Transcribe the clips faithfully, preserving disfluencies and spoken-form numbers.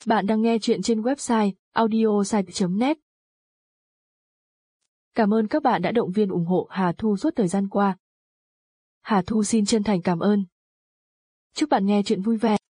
Bạn đang nghe chuyện trên website audiosite chấm net. Cảm ơn các bạn đã động viên ủng hộ Hà Thu suốt thời gian qua. Hà Thu xin chân thành cảm ơn. Chúc bạn nghe chuyện vui vẻ.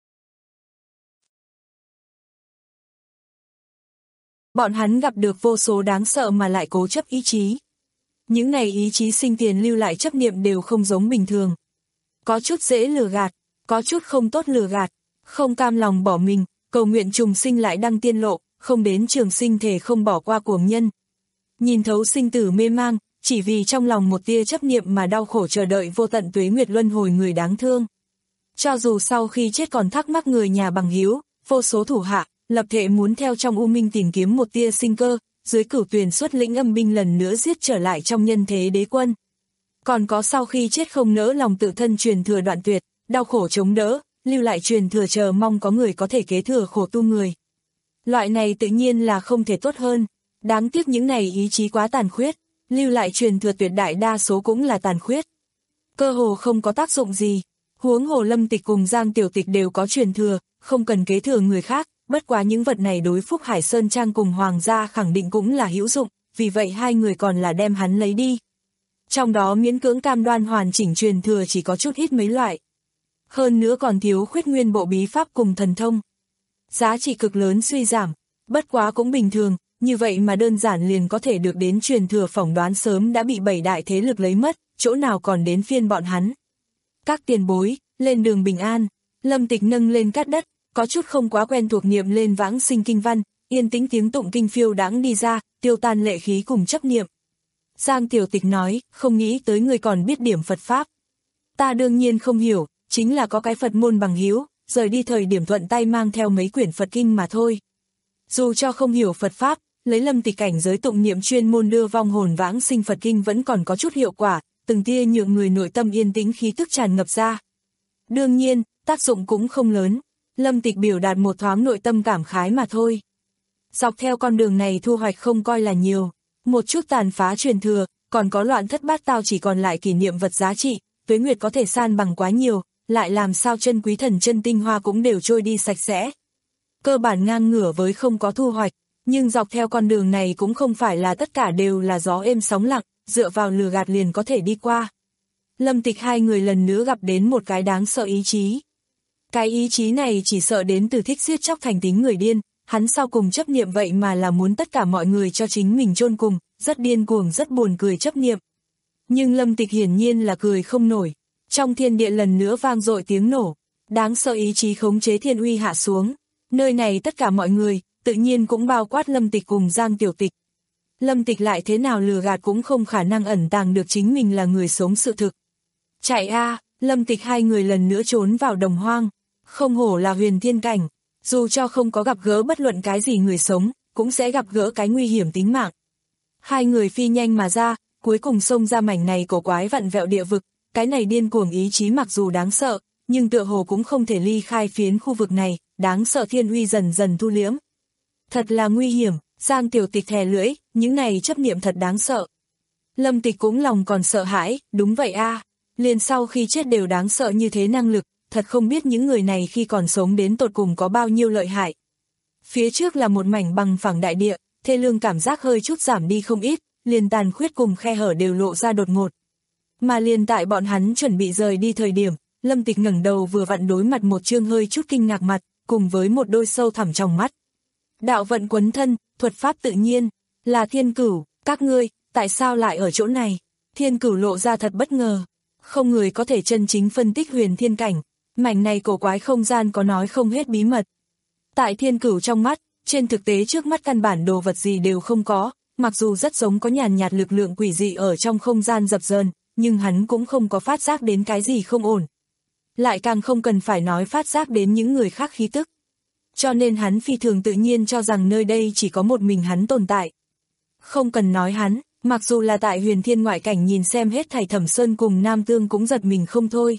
Bọn hắn gặp được vô số đáng sợ mà lại cố chấp ý chí. Những này ý chí sinh tiền lưu lại chấp niệm đều không giống bình thường. Có chút dễ lừa gạt, có chút không tốt lừa gạt, không cam lòng bỏ mình, cầu nguyện trùng sinh lại đăng tiên lộ, không đến trường sinh thể không bỏ qua cuồng nhân. Nhìn thấu sinh tử mê mang, chỉ vì trong lòng một tia chấp niệm mà đau khổ chờ đợi vô tận tuế nguyệt luân hồi người đáng thương. Cho dù sau khi chết còn thắc mắc người nhà bằng hữu, vô số thủ hạ, lập thể muốn theo trong u minh tìm kiếm một tia sinh cơ, dưới cửu tuyền xuất lĩnh âm binh lần nữa giết trở lại trong nhân thế đế quân. Còn có sau khi chết không nỡ lòng tự thân truyền thừa đoạn tuyệt, đau khổ chống đỡ, lưu lại truyền thừa chờ mong có người có thể kế thừa khổ tu người. Loại này tự nhiên là không thể tốt hơn, đáng tiếc những này ý chí quá tàn khuyết, lưu lại truyền thừa tuyệt đại đa số cũng là tàn khuyết. Cơ hồ không có tác dụng gì, huống hồ Lâm Tịch cùng Giang Tiểu Tịch đều có truyền thừa, không cần kế thừa người khác, bất quá những vật này đối Phúc Hải Sơn Trang cùng Hoàng gia khẳng định cũng là hữu dụng, vì vậy hai người còn là đem hắn lấy đi. Trong đó miễn cưỡng cam đoan hoàn chỉnh truyền thừa chỉ có chút ít mấy loại. Hơn nữa còn thiếu khuyết nguyên bộ bí pháp cùng thần thông. Giá trị cực lớn suy giảm, bất quá cũng bình thường, như vậy mà đơn giản liền có thể được đến truyền thừa phỏng đoán sớm đã bị bảy đại thế lực lấy mất, chỗ nào còn đến phiên bọn hắn. Các tiền bối, lên đường bình an, Lâm Tịch nâng lên cát đất, có chút không quá quen thuộc niệm lên vãng sinh kinh văn, yên tĩnh tiếng tụng kinh phiêu đãng đi ra, tiêu tan lệ khí cùng chấp niệm. Giang Tiểu Tịch nói, không nghĩ tới người còn biết điểm Phật Pháp. Ta đương nhiên không hiểu, chính là có cái Phật môn bằng hữu, rời đi thời điểm thuận tay mang theo mấy quyển Phật kinh mà thôi. Dù cho không hiểu Phật Pháp, lấy Lâm Tịch cảnh giới tụng niệm chuyên môn đưa vong hồn vãng sinh Phật kinh vẫn còn có chút hiệu quả, từng tia nhượng người nội tâm yên tĩnh khí tức tràn ngập ra. Đương nhiên, tác dụng cũng không lớn, Lâm Tịch biểu đạt một thoáng nội tâm cảm khái mà thôi. Dọc theo con đường này thu hoạch không coi là nhiều, một chút tàn phá truyền thừa, còn có loạn thất bát tao chỉ còn lại kỷ niệm vật giá trị, tuế nguyệt có thể san bằng quá nhiều, lại làm sao chân quý thần chân tinh hoa cũng đều trôi đi sạch sẽ. Cơ bản ngang ngửa với không có thu hoạch, nhưng dọc theo con đường này cũng không phải là tất cả đều là gió êm sóng lặng, dựa vào lừa gạt liền có thể đi qua. Lâm Tịch hai người lần nữa gặp đến một cái đáng sợ ý chí. Cái ý chí này chỉ sợ đến từ thích giết chóc thành tính người điên, hắn sau cùng chấp niệm vậy mà là muốn tất cả mọi người cho chính mình chôn cùng, rất điên cuồng rất buồn cười chấp niệm. Nhưng Lâm Tịch hiển nhiên là cười không nổi, trong thiên địa lần nữa vang dội tiếng nổ, đáng sợ ý chí khống chế thiên uy hạ xuống, nơi này tất cả mọi người, tự nhiên cũng bao quát Lâm Tịch cùng Giang Tiểu Tịch. Lâm Tịch lại thế nào lừa gạt cũng không khả năng ẩn tàng được chính mình là người sống sự thực. Chạy a, Lâm Tịch hai người lần nữa trốn vào đồng hoang, không hổ là huyền thiên cảnh, dù cho không có gặp gỡ bất luận cái gì người sống, cũng sẽ gặp gỡ cái nguy hiểm tính mạng. Hai người phi nhanh mà ra, cuối cùng xông ra mảnh này cổ quái vặn vẹo địa vực, cái này điên cuồng ý chí mặc dù đáng sợ, nhưng tựa hồ cũng không thể ly khai phiến khu vực này, đáng sợ thiên uy dần dần thu liễm. Thật là nguy hiểm, Giang Tiểu Tịch thè lưỡi, những này chấp niệm thật đáng sợ. Lâm Tịch cũng lòng còn sợ hãi, đúng vậy a, liền sau khi chết đều đáng sợ như thế năng lực, thật không biết những người này khi còn sống đến tột cùng có bao nhiêu lợi hại. Phía trước là một mảnh bằng phẳng đại địa, thê lương cảm giác hơi chút giảm đi không ít, liền tàn khuyết cùng khe hở đều lộ ra đột ngột. Mà liền tại bọn hắn chuẩn bị rời đi thời điểm, Lâm Tịch ngẩng đầu vừa vặn đối mặt một trương hơi chút kinh ngạc mặt, cùng với một đôi sâu thẳm trong mắt. Đạo vận quấn thân, thuật pháp tự nhiên, là Thiên Cửu, các ngươi, tại sao lại ở chỗ này? Thiên Cửu lộ ra thật bất ngờ, không người có thể chân chính phân tích huyền thiên cảnh, mảnh này cổ quái không gian có nói không hết bí mật. Tại Thiên Cửu trong mắt, trên thực tế trước mắt căn bản đồ vật gì đều không có, mặc dù rất giống có nhàn nhạt lực lượng quỷ dị ở trong không gian dập dờn, nhưng hắn cũng không có phát giác đến cái gì không ổn. Lại càng không cần phải nói phát giác đến những người khác khí tức. Cho nên hắn phi thường tự nhiên cho rằng nơi đây chỉ có một mình hắn tồn tại. Không cần nói hắn, mặc dù là tại huyền thiên ngoại cảnh nhìn xem hết thảy Thẩm Sơn cùng Nam Tương cũng giật mình không thôi.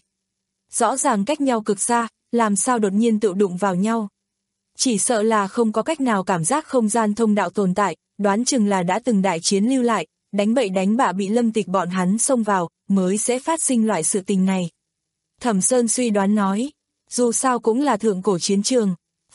Rõ ràng cách nhau cực xa, làm sao đột nhiên tự đụng vào nhau. Chỉ sợ là không có cách nào cảm giác không gian thông đạo tồn tại, đoán chừng là đã từng đại chiến lưu lại, đánh bậy đánh bạ bị Lâm Tịch bọn hắn xông vào, mới sẽ phát sinh loại sự tình này. Thẩm Sơn suy đoán nói, dù sao cũng là thượng cổ chiến trường,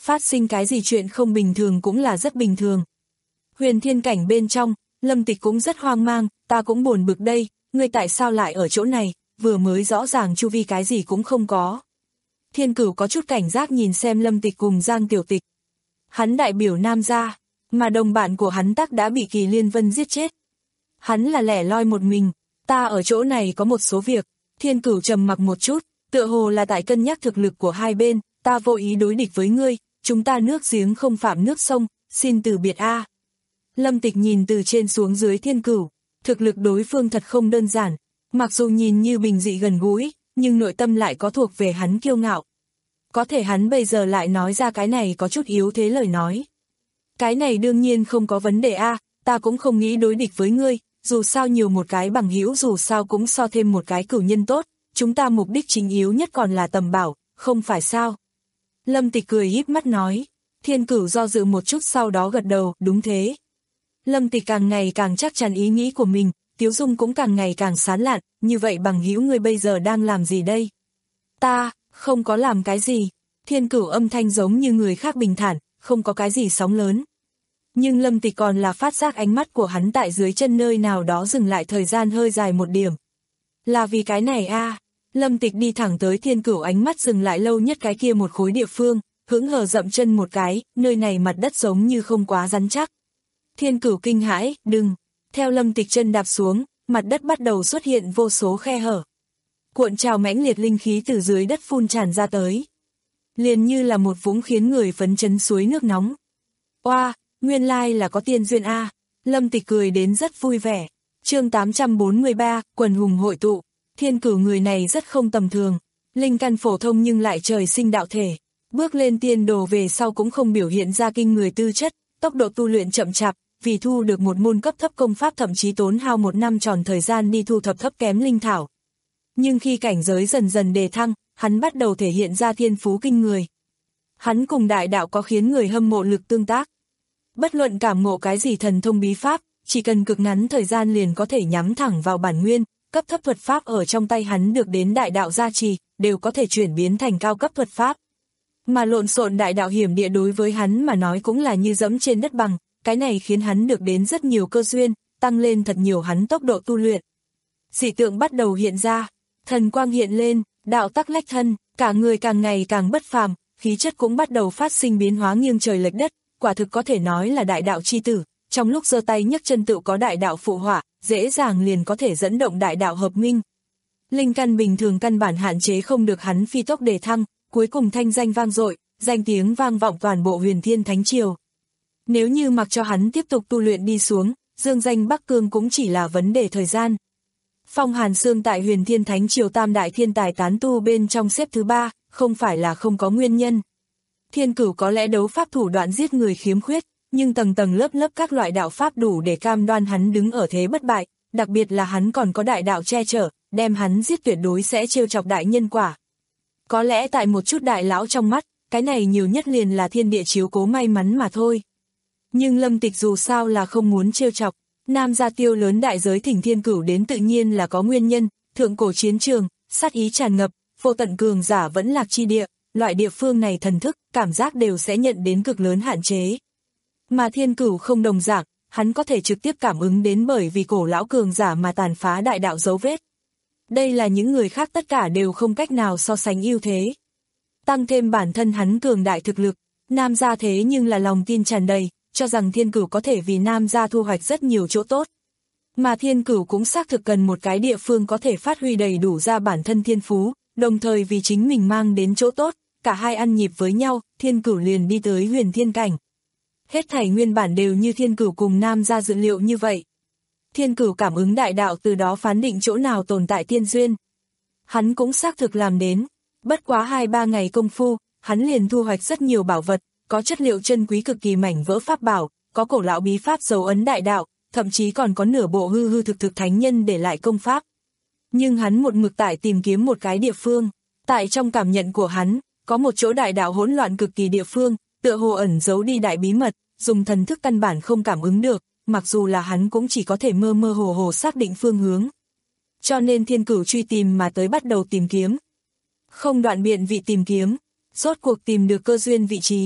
phát sinh cái gì chuyện không bình thường cũng là rất bình thường. Huyền thiên cảnh bên trong, Lâm Tịch cũng rất hoang mang, ta cũng buồn bực đây, ngươi tại sao lại ở chỗ này, vừa mới rõ ràng chu vi cái gì cũng không có. Thiên Cửu có chút cảnh giác nhìn xem Lâm Tịch cùng Giang Tiểu Tịch. Hắn đại biểu Nam gia, mà đồng bạn của hắn tắc đã bị Kỳ Liên Vân giết chết. Hắn là lẻ loi một mình, ta ở chỗ này có một số việc. Thiên Cửu trầm mặc một chút, tựa hồ là tại cân nhắc thực lực của hai bên, ta vô ý đối địch với ngươi, chúng ta nước giếng không phạm nước sông, xin từ biệt a. Lâm Tịch nhìn từ trên xuống dưới Thiên Cửu, thực lực đối phương thật không đơn giản, mặc dù nhìn như bình dị gần gũi, nhưng nội tâm lại có thuộc về hắn kiêu ngạo. Có thể hắn bây giờ lại nói ra cái này có chút yếu thế lời nói. Cái này đương nhiên không có vấn đề a, ta cũng không nghĩ đối địch với ngươi, dù sao nhiều một cái bằng hữu dù sao cũng so thêm một cái cửu nhân tốt, chúng ta mục đích chính yếu nhất còn là tầm bảo, không phải sao? Lâm Tịch cười híp mắt nói, Thiên Cửu do dự một chút sau đó gật đầu, đúng thế. Lâm Tịch càng ngày càng chắc chắn ý nghĩ của mình, Tiếu Dung cũng càng ngày càng sán lạn, như vậy bằng hữu ngươi bây giờ đang làm gì đây? Ta, không có làm cái gì. Thiên Cửu âm thanh giống như người khác bình thản, không có cái gì sóng lớn. Nhưng Lâm Tịch còn là phát giác ánh mắt của hắn tại dưới chân nơi nào đó dừng lại thời gian hơi dài một điểm. Là vì cái này a à. Lâm Tịch đi thẳng tới Thiên Cửu ánh mắt dừng lại lâu nhất cái kia một khối địa phương, hững hờ dậm chân một cái, nơi này mặt đất giống như không quá rắn chắc. Thiên Cửu kinh hãi, đừng. Theo Lâm Tịch chân đạp xuống, mặt đất bắt đầu xuất hiện vô số khe hở. Cuộn trào mãnh liệt linh khí từ dưới đất phun tràn ra tới. Liền như là một vũng khiến người phấn chấn suối nước nóng. Oa, nguyên lai là có tiên duyên a. Lâm Tịch cười đến rất vui vẻ. Chương tám trăm bốn mươi ba, quần hùng hội tụ. Thiên Cửu người này rất không tầm thường. Linh căn phổ thông nhưng lại trời sinh đạo thể. Bước lên tiên đồ về sau cũng không biểu hiện ra kinh người tư chất, tốc độ tu luyện chậm chạp, vì thu được một môn cấp thấp công pháp thậm chí tốn hao một năm tròn thời gian đi thu thập thấp kém linh thảo. Nhưng khi cảnh giới dần dần đề thăng, hắn bắt đầu thể hiện ra thiên phú kinh người. Hắn cùng đại đạo có khiến người hâm mộ lực tương tác. Bất luận cảm ngộ cái gì thần thông bí pháp, chỉ cần cực ngắn thời gian liền có thể nhắm thẳng vào bản nguyên, cấp thấp thuật pháp ở trong tay hắn được đến đại đạo gia trì, đều có thể chuyển biến thành cao cấp thuật pháp. Mà lộn xộn đại đạo hiểm địa đối với hắn mà nói cũng là như dẫm trên đất bằng, cái này khiến hắn được đến rất nhiều cơ duyên, tăng lên thật nhiều hắn tốc độ tu luyện. Dị tượng bắt đầu hiện ra, thần quang hiện lên, đạo tắc lách thân, cả người càng ngày càng bất phàm, khí chất cũng bắt đầu phát sinh biến hóa nghiêng trời lệch đất, quả thực có thể nói là đại đạo chi tử, trong lúc giơ tay nhấc chân tự có đại đạo phụ họa, dễ dàng liền có thể dẫn động đại đạo hợp minh. Linh căn bình thường căn bản hạn chế không được hắn phi tốc đề thăng, cuối cùng thanh danh vang dội, danh tiếng vang vọng toàn bộ Huyền Thiên Thánh Triều. Nếu như mặc cho hắn tiếp tục tu luyện đi xuống, dương danh Bắc Cương cũng chỉ là vấn đề thời gian. Phong Hàn Sương tại Huyền Thiên Thánh Triều tam đại thiên tài tán tu bên trong xếp thứ ba, không phải là không có nguyên nhân. Thiên Cửu có lẽ đấu pháp thủ đoạn giết người khiếm khuyết, nhưng tầng tầng lớp lớp các loại đạo pháp đủ để cam đoan hắn đứng ở thế bất bại, đặc biệt là hắn còn có đại đạo che chở, đem hắn giết tuyệt đối sẽ trêu chọc đại nhân quả. Có lẽ tại một chút đại lão trong mắt, cái này nhiều nhất liền là thiên địa chiếu cố may mắn mà thôi. Nhưng Lâm Tịch dù sao là không muốn trêu chọc, Nam gia tiêu lớn đại giới thỉnh Thiên Cửu đến tự nhiên là có nguyên nhân, thượng cổ chiến trường, sát ý tràn ngập, vô tận cường giả vẫn lạc chi địa, loại địa phương này thần thức, cảm giác đều sẽ nhận đến cực lớn hạn chế. Mà Thiên Cửu không đồng dạng, hắn có thể trực tiếp cảm ứng đến bởi vì cổ lão cường giả mà tàn phá đại đạo dấu vết. Đây là những người khác tất cả đều không cách nào so sánh ưu thế. Tăng thêm bản thân hắn cường đại thực lực, Nam gia thế nhưng là lòng tin tràn đầy, cho rằng Thiên Cửu có thể vì Nam gia thu hoạch rất nhiều chỗ tốt. Mà Thiên Cửu cũng xác thực cần một cái địa phương có thể phát huy đầy đủ ra bản thân thiên phú, đồng thời vì chính mình mang đến chỗ tốt, cả hai ăn nhịp với nhau, Thiên Cửu liền đi tới Huyền Thiên cảnh. Hết thảy nguyên bản đều như Thiên Cửu cùng Nam gia dự liệu như vậy. Thiên Cửu cảm ứng đại đạo từ đó phán định chỗ nào tồn tại tiên duyên. Hắn cũng xác thực làm đến, bất quá hai ba ngày công phu, hắn liền thu hoạch rất nhiều bảo vật, có chất liệu chân quý cực kỳ mảnh vỡ pháp bảo, có cổ lão bí pháp dấu ấn đại đạo, thậm chí còn có nửa bộ hư hư thực thực thánh nhân để lại công pháp. Nhưng hắn một mực tại tìm kiếm một cái địa phương, tại trong cảm nhận của hắn, có một chỗ đại đạo hỗn loạn cực kỳ địa phương, tựa hồ ẩn giấu đi đại bí mật, dùng thần thức căn bản không cảm ứng được, mặc dù là hắn cũng chỉ có thể mơ mơ hồ hồ xác định phương hướng. Cho nên Thiên Cửu truy tìm mà tới bắt đầu tìm kiếm. Không đoạn biện vị tìm kiếm, rốt cuộc tìm được cơ duyên vị trí,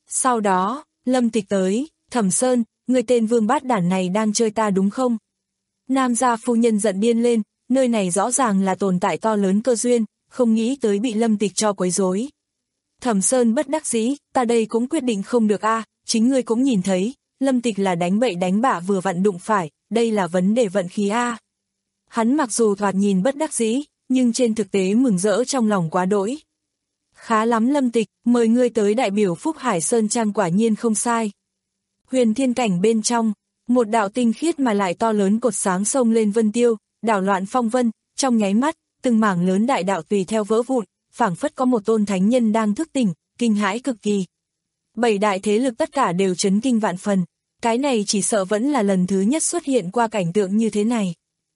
Sau đó, Lâm Tịch tới, Thẩm Sơn, người tên vương bát đản này đang chơi ta đúng không? Nam gia phu nhân giận điên lên, nơi này rõ ràng là tồn tại to lớn cơ duyên, không nghĩ tới bị Lâm Tịch cho quấy rối. Thẩm Sơn bất đắc dĩ, ta đây cũng quyết định không được a, chính ngươi cũng nhìn thấy, Lâm Tịch là đánh bậy đánh bạ vừa vặn đụng phải, đây là vấn đề vận khí a. Hắn mặc dù thoạt nhìn bất đắc dĩ, nhưng trên thực tế mừng rỡ trong lòng quá đỗi. Khá lắm Lâm Tịch, mời ngươi tới đại biểu Phúc Hải Sơn Trang quả nhiên không sai. Huyền thiên cảnh bên trong, một đạo tinh khiết mà lại to lớn cột sáng sông lên vân tiêu, đảo loạn phong vân, trong nháy mắt, từng mảng lớn đại đạo tùy theo vỡ vụn, phảng phất có một tôn thánh nhân đang thức tỉnh, kinh hãi cực kỳ. Bảy đại thế lực tất cả đều chấn kinh vạn phần, cái này chỉ sợ vẫn là lần thứ nhất xuất hiện qua cảnh tượng như thế này.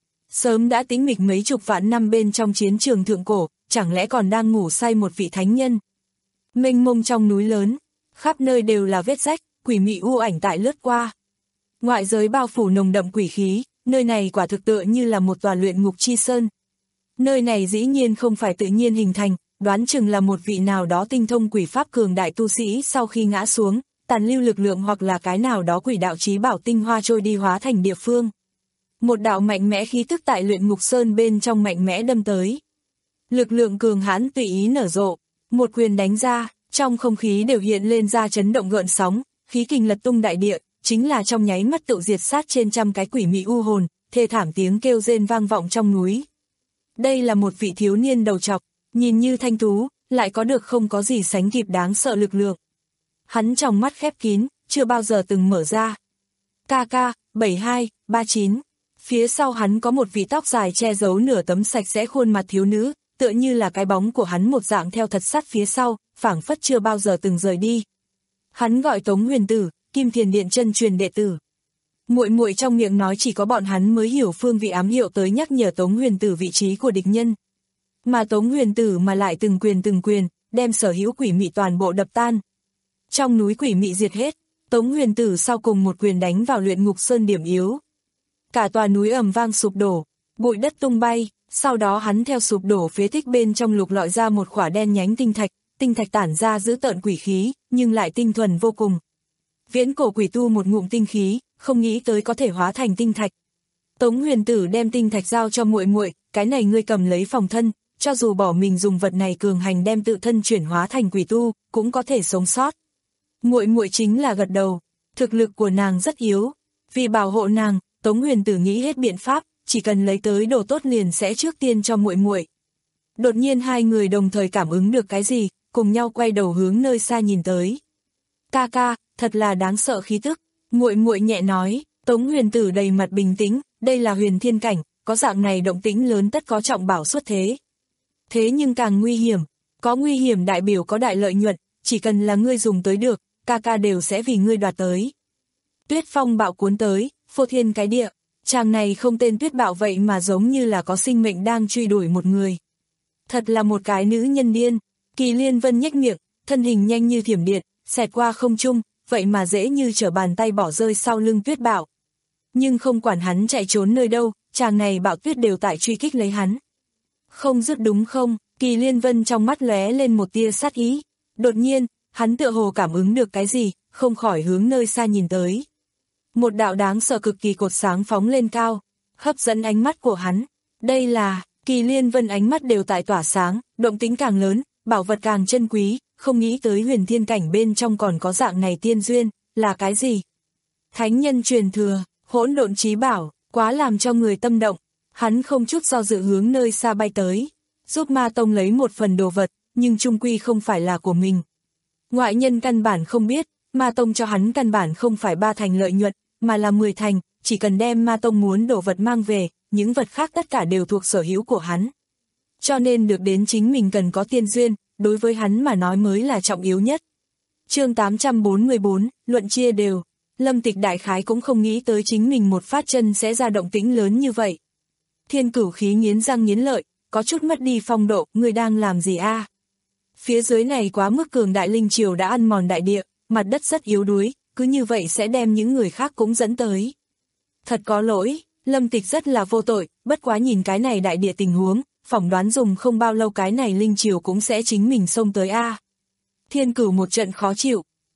Sớm đã tĩnh mịch mấy chục vạn năm bên trong chiến trường thượng cổ, chẳng lẽ còn đang ngủ say một vị thánh nhân. Mênh mông trong núi lớn, khắp nơi đều là vết rách, quỷ mị u ảnh tại lướt qua. Ngoại giới bao phủ nồng đậm quỷ khí, nơi này quả thực tựa như là một tòa luyện ngục chi sơn. Nơi này dĩ nhiên không phải tự nhiên hình thành, đoán chừng là một vị nào đó tinh thông quỷ pháp cường đại tu sĩ sau khi ngã xuống, tàn lưu lực lượng hoặc là cái nào đó quỷ đạo chí bảo tinh hoa trôi đi hóa thành địa phương. Một đạo mạnh mẽ khí tức tại luyện ngục sơn bên trong mạnh mẽ đâm tới. Lực lượng cường hãn tùy ý nở rộ, một quyền đánh ra, trong không khí đều hiện lên ra chấn động gợn sóng, khí kình lật tung đại địa, chính là trong nháy mắt tự diệt sát trên trăm cái quỷ mị u hồn, thê thảm tiếng kêu rên vang vọng trong núi. Đây là một vị thiếu niên đầu trọc, nhìn như thanh tú, lại có được không có gì sánh kịp đáng sợ lực lượng. Hắn trong mắt khép kín, chưa bao giờ từng mở ra. Ca ca, bảy hai, ba chín. Phía sau hắn có một vị tóc dài che giấu nửa tấm sạch sẽ khuôn mặt thiếu nữ, tựa như là cái bóng của hắn một dạng theo thật sát phía sau, phảng phất chưa bao giờ từng rời đi. Hắn gọi Tống Huyền Tử, Kim Thiền Điện chân truyền đệ tử. Muội muội trong miệng nói chỉ có bọn hắn mới hiểu phương vị ám hiệu tới nhắc nhở Tống Huyền Tử vị trí của địch nhân. Mà Tống Huyền Tử mà lại từng quyền từng quyền, đem sở hữu quỷ mị toàn bộ đập tan. Trong núi quỷ mị diệt hết, Tống Huyền Tử sau cùng một quyền đánh vào luyện ngục sơn điểm yếu. Cả tòa núi ầm vang sụp đổ, bụi đất tung bay, sau đó hắn theo sụp đổ phế tích bên trong lục lọi ra một khỏa đen nhánh tinh thạch, tinh thạch tản ra dữ tợn quỷ khí, nhưng lại tinh thuần vô cùng. Viễn cổ quỷ tu một ngụm tinh khí, không nghĩ tới có thể hóa thành tinh thạch. Tống Huyền Tử đem tinh thạch giao cho muội muội, cái này ngươi cầm lấy phòng thân, cho dù bỏ mình dùng vật này cường hành đem tự thân chuyển hóa thành quỷ tu, cũng có thể sống sót. Muội muội chính là gật đầu, thực lực của nàng rất yếu, vì bảo hộ nàng, Tống Huyền Tử nghĩ hết biện pháp, chỉ cần lấy tới đồ tốt liền sẽ trước tiên cho muội muội. Đột nhiên hai người đồng thời cảm ứng được cái gì, cùng nhau quay đầu hướng nơi xa nhìn tới. Ca ca, thật là đáng sợ khí tức, muội muội nhẹ nói. Tống Huyền Tử đầy mặt bình tĩnh, đây là huyền thiên cảnh, có dạng này động tĩnh lớn tất có trọng bảo xuất thế. Thế nhưng càng nguy hiểm, có nguy hiểm đại biểu có đại lợi nhuận, chỉ cần là ngươi dùng tới được, ca ca đều sẽ vì ngươi đoạt tới. Tuyết phong bạo cuốn tới, phô thiên cái địa, chàng này không tên tuyết bạo vậy mà giống như là có sinh mệnh đang truy đuổi một người. Thật là một cái nữ nhân điên. Kỳ Liên Vân nhếch miệng, thân hình nhanh như thiểm điện, xẹt qua không trung, vậy mà dễ như trở bàn tay bỏ rơi sau lưng tuyết bạo. Nhưng không quản hắn chạy trốn nơi đâu, chàng này bạo tuyết đều tại truy kích lấy hắn. Không dứt đúng không? Kỳ Liên Vân trong mắt lóe lên một tia sát ý. Đột nhiên, hắn tựa hồ cảm ứng được cái gì, không khỏi hướng nơi xa nhìn tới. Một đạo đáng sợ cực kỳ cột sáng phóng lên cao, hấp dẫn ánh mắt của hắn. Đây là, Kỳ Liên Vân ánh mắt đều tại tỏa sáng, động tính càng lớn, bảo vật càng chân quý, không nghĩ tới huyền thiên cảnh bên trong còn có dạng này tiên duyên, là cái gì? Thánh nhân truyền thừa, hỗn độn chí bảo, quá làm cho người tâm động, hắn không chút do dự hướng nơi xa bay tới, giúp Ma Tông lấy một phần đồ vật, nhưng chung quy không phải là của mình. Ngoại nhân căn bản không biết, Ma Tông cho hắn căn bản không phải ba thành lợi nhuận, mà là mười thành, chỉ cần đem Ma Tông muốn đồ vật mang về, những vật khác tất cả đều thuộc sở hữu của hắn. Cho nên được đến chính mình cần có tiên duyên, đối với hắn mà nói mới là trọng yếu nhất. Chương tám trăm bốn mươi bốn, luận chia đều. Lâm Tịch đại khái cũng không nghĩ tới chính mình một phát chân sẽ ra động tĩnh lớn như vậy. Thiên Cửu khí nghiến răng nghiến lợi, có chút mất đi phong độ, người đang làm gì a? À? Phía dưới này quá mức cường đại linh triều đã ăn mòn đại địa, mặt đất rất yếu đuối, cứ như vậy sẽ đem những người khác cũng dẫn tới. Thật có lỗi, Lâm Tịch rất là vô tội, bất quá nhìn cái này đại địa tình huống, phỏng đoán dùng không bao lâu cái này linh triều cũng sẽ chính mình xông tới a. À. Thiên Cửu một trận khó chịu,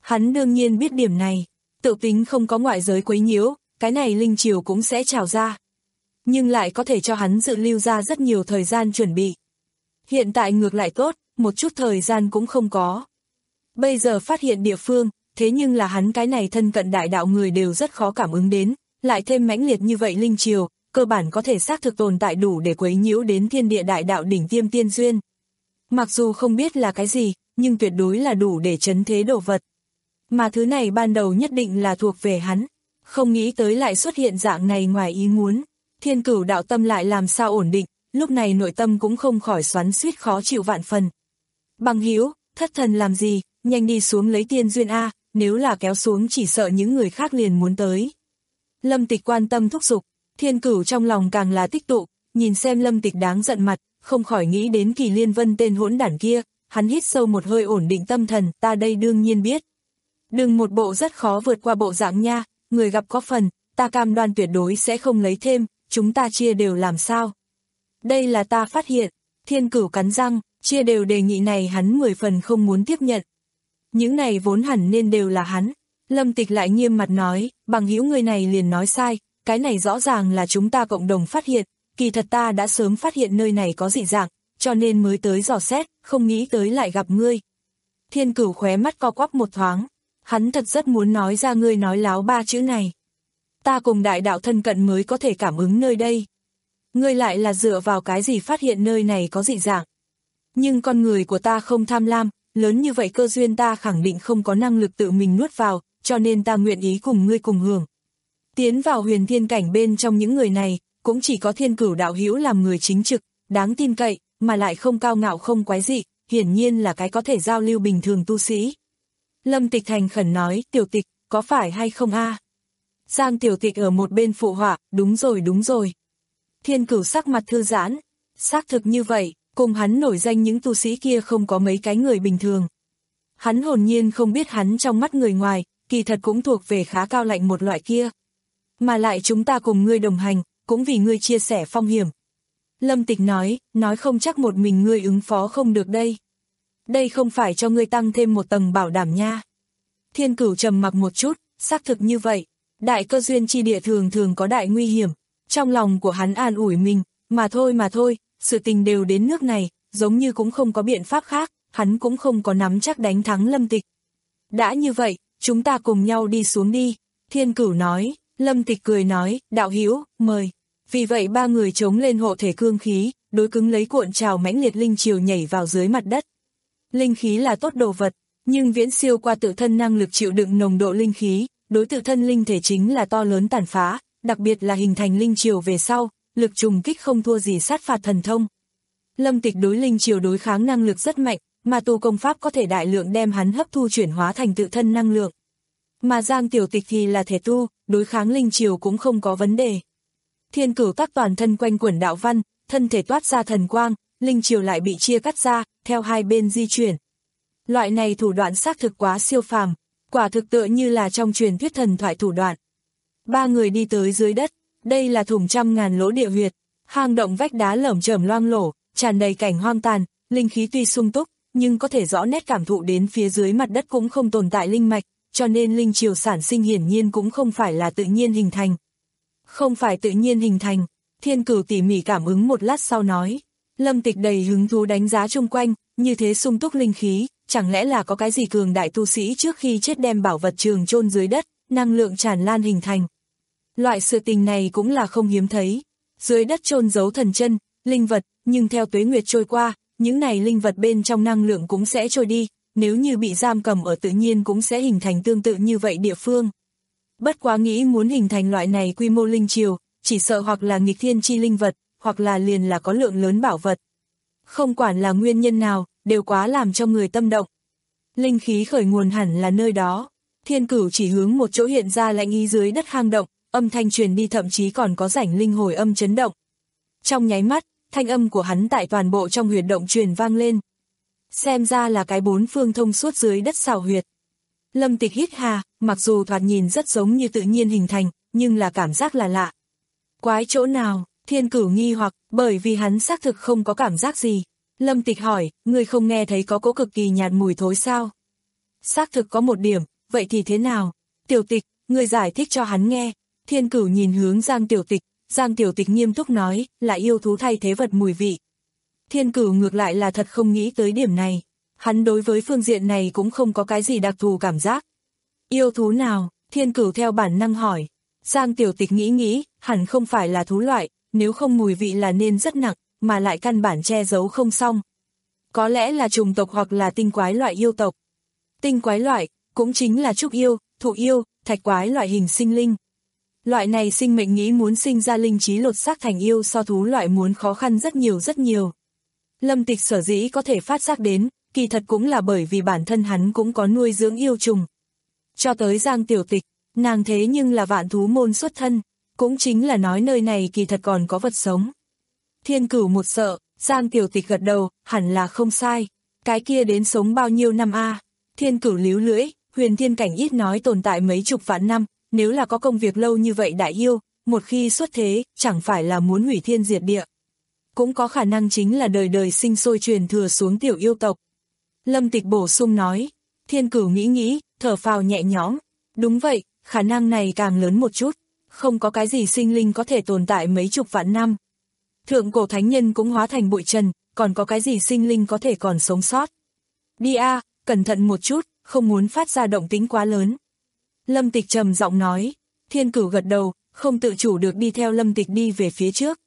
Hắn đương nhiên biết điểm này, tự tính không có ngoại giới quấy nhiễu, cái này linh triều cũng sẽ trào ra. Nhưng lại có thể cho hắn dự lưu ra rất nhiều thời gian chuẩn bị. Hiện tại ngược lại tốt, một chút thời gian cũng không có. Bây giờ phát hiện địa phương, thế nhưng là hắn cái này thân cận đại đạo người đều rất khó cảm ứng đến, lại thêm mãnh liệt như vậy linh triều, cơ bản có thể xác thực tồn tại đủ để quấy nhiễu đến thiên địa đại đạo đỉnh tiêm tiên duyên. Mặc dù không biết là cái gì, nhưng tuyệt đối là đủ để chấn thế đồ vật. Mà thứ này ban đầu nhất định là thuộc về hắn, không nghĩ tới lại xuất hiện dạng này ngoài ý muốn. Thiên Cửu đạo tâm lại làm sao ổn định, lúc này nội tâm cũng không khỏi xoắn xuýt khó chịu vạn phần. Bằng hữu, thất thần làm gì, nhanh đi xuống lấy tiên duyên a, nếu là kéo xuống chỉ sợ những người khác liền muốn tới. Lâm Tịch quan tâm thúc giục, Thiên Cửu trong lòng càng là tích tụ, nhìn xem Lâm Tịch đáng giận mặt, không khỏi nghĩ đến Kỳ Liên Vân tên hỗn đản kia, hắn hít sâu một hơi ổn định tâm thần, ta đây đương nhiên biết. Đừng một bộ rất khó vượt qua bộ dạng nha, người gặp có phần, ta cam đoan tuyệt đối sẽ không lấy thêm, chúng ta chia đều làm sao. Đây là ta phát hiện, Thiên Cửu cắn răng, chia đều đề nghị này hắn mười phần không muốn tiếp nhận. Những này vốn hẳn nên đều là hắn. Lâm Tịch lại nghiêm mặt nói, bằng hữu người này liền nói sai, cái này rõ ràng là chúng ta cộng đồng phát hiện, kỳ thật ta đã sớm phát hiện nơi này có dị dạng, cho nên mới tới dò xét, không nghĩ tới lại gặp ngươi. Thiên Cửu khóe mắt co quắp một thoáng, hắn thật rất muốn nói ra ngươi nói láo ba chữ này. Ta cùng đại đạo thân cận mới có thể cảm ứng nơi đây. Ngươi lại là dựa vào cái gì phát hiện nơi này có dị dạng. Nhưng con người của ta không tham lam, lớn như vậy cơ duyên ta khẳng định không có năng lực tự mình nuốt vào, cho nên ta nguyện ý cùng ngươi cùng hưởng. Tiến vào huyền thiên cảnh bên trong những người này, cũng chỉ có Thiên Cửu đạo hữu làm người chính trực, đáng tin cậy, mà lại không cao ngạo không quái dị, hiển nhiên là cái có thể giao lưu bình thường tu sĩ. Lâm Tịch thành khẩn nói, Tiểu Tịch, có phải hay không a? Giang Tiểu Tịch ở một bên phụ họa, đúng rồi đúng rồi. Thiên Cửu sắc mặt thư giãn, xác thực như vậy, cùng hắn nổi danh những tu sĩ kia không có mấy cái người bình thường. Hắn hồn nhiên không biết hắn trong mắt người ngoài, kỳ thật cũng thuộc về khá cao lạnh một loại kia. Mà lại chúng ta cùng ngươi đồng hành, cũng vì ngươi chia sẻ phong hiểm. Lâm Tịch nói, nói không chắc một mình ngươi ứng phó không được đây. Đây không phải cho ngươi tăng thêm một tầng bảo đảm nha. Thiên Cửu trầm mặc một chút, xác thực như vậy. Đại cơ duyên chi địa thường thường có đại nguy hiểm. Trong lòng của hắn an ủi mình, mà thôi mà thôi, sự tình đều đến nước này, giống như cũng không có biện pháp khác, hắn cũng không có nắm chắc đánh thắng Lâm Tịch. Đã như vậy, chúng ta cùng nhau đi xuống đi. Thiên Cửu nói, Lâm Tịch cười nói, đạo hữu, mời. Vì vậy ba người chống lên hộ thể cương khí, đối cứng lấy cuộn trào mãnh liệt linh triều nhảy vào dưới mặt đất. Linh khí là tốt đồ vật, nhưng viễn siêu qua tự thân năng lực chịu đựng nồng độ linh khí, đối tự thân linh thể chính là to lớn tàn phá, đặc biệt là hình thành linh triều về sau, lực trùng kích không thua gì sát phạt thần thông. Lâm Tịch đối linh triều đối kháng năng lực rất mạnh, mà tu công pháp có thể đại lượng đem hắn hấp thu chuyển hóa thành tự thân năng lượng. Mà Giang Tiểu Tịch thì là thể tu, đối kháng linh triều cũng không có vấn đề. Thiên Cửu tác toàn thân quanh quẩn đạo văn, thân thể toát ra thần quang, linh triều lại bị chia cắt ra, theo hai bên di chuyển. Loại này thủ đoạn xác thực quá siêu phàm, quả thực tựa như là trong truyền thuyết thần thoại thủ đoạn. Ba người đi tới dưới đất, đây là thủng trăm ngàn lỗ địa huyệt, hang động vách đá lởm chởm loang lổ, tràn đầy cảnh hoang tàn, linh khí tuy sung túc, nhưng có thể rõ nét cảm thụ đến phía dưới mặt đất cũng không tồn tại linh mạch, cho nên linh triều sản sinh hiển nhiên cũng không phải là tự nhiên hình thành. Không phải tự nhiên hình thành, Thiên Cửu tỉ mỉ cảm ứng một lát sau nói. Lâm Tịch đầy hứng thú đánh giá chung quanh, như thế sung túc linh khí, chẳng lẽ là có cái gì cường đại tu sĩ trước khi chết đem bảo vật trường chôn dưới đất, năng lượng tràn lan hình thành. Loại sự tình này cũng là không hiếm thấy. Dưới đất chôn giấu thần chân, linh vật, nhưng theo tuế nguyệt trôi qua, những này linh vật bên trong năng lượng cũng sẽ trôi đi, nếu như bị giam cầm ở tự nhiên cũng sẽ hình thành tương tự như vậy địa phương. Bất quá nghĩ muốn hình thành loại này quy mô linh triều, chỉ sợ hoặc là nghịch thiên chi linh vật, hoặc là liền là có lượng lớn bảo vật. Không quản là nguyên nhân nào, đều quá làm cho người tâm động. Linh khí khởi nguồn hẳn là nơi đó. Thiên Cửu chỉ hướng một chỗ hiện ra lạnh ý dưới đất hang động, âm thanh truyền đi thậm chí còn có rảnh linh hồi âm chấn động. Trong nháy mắt, thanh âm của hắn tại toàn bộ trong huyệt động truyền vang lên. Xem ra là cái bốn phương thông suốt dưới đất xào huyệt. Lâm Tịch hít hà, mặc dù thoạt nhìn rất giống như tự nhiên hình thành, nhưng là cảm giác là lạ. Quái chỗ nào? Thiên Cửu nghi hoặc, bởi vì hắn xác thực không có cảm giác gì. Lâm Tịch hỏi, ngươi không nghe thấy có cỗ cực kỳ nhạt mùi thối sao? Xác thực có một điểm, vậy thì thế nào? Tiểu Tịch, người giải thích cho hắn nghe. Thiên Cửu nhìn hướng Giang Tiểu Tịch, Giang Tiểu Tịch nghiêm túc nói, là yêu thú thay thế vật mùi vị. Thiên Cửu ngược lại là thật không nghĩ tới điểm này. Hắn đối với phương diện này cũng không có cái gì đặc thù cảm giác. Yêu thú nào? Thiên Cửu theo bản năng hỏi. Giang Tiểu Tịch nghĩ nghĩ, hẳn không phải là thú loại, nếu không mùi vị là nên rất nặng, mà lại căn bản che giấu không xong. Có lẽ là trùng tộc hoặc là tinh quái loại yêu tộc. Tinh quái loại, cũng chính là trúc yêu, thụ yêu, thạch quái loại hình sinh linh. Loại này sinh mệnh nghĩ muốn sinh ra linh trí lột xác thành yêu so thú loại muốn khó khăn rất nhiều rất nhiều. Lâm Tịch sở dĩ có thể phát giác đến, kỳ thật cũng là bởi vì bản thân hắn cũng có nuôi dưỡng yêu trùng. Cho tới Giang Tiểu Tịch, nàng thế nhưng là vạn thú môn xuất thân, cũng chính là nói nơi này kỳ thật còn có vật sống. Thiên Cửu một sợ, Giang Tiểu Tịch gật đầu, hẳn là không sai. Cái kia đến sống bao nhiêu năm a? À? Thiên Cửu líu lưỡi, huyền thiên cảnh ít nói tồn tại mấy chục vạn năm, nếu là có công việc lâu như vậy đại yêu, một khi xuất thế, chẳng phải là muốn hủy thiên diệt địa. Cũng có khả năng chính là đời đời sinh sôi truyền thừa xuống tiểu yêu tộc. Lâm Tịch bổ sung nói, Thiên Cửu nghĩ nghĩ, thở phào nhẹ nhõm. Đúng vậy, khả năng này càng lớn một chút, không có cái gì sinh linh có thể tồn tại mấy chục vạn năm. Thượng cổ thánh nhân cũng hóa thành bụi trần, còn có cái gì sinh linh có thể còn sống sót. Đi a, cẩn thận một chút, không muốn phát ra động tĩnh quá lớn. Lâm Tịch trầm giọng nói, Thiên Cửu gật đầu, không tự chủ được đi theo Lâm Tịch đi về phía trước.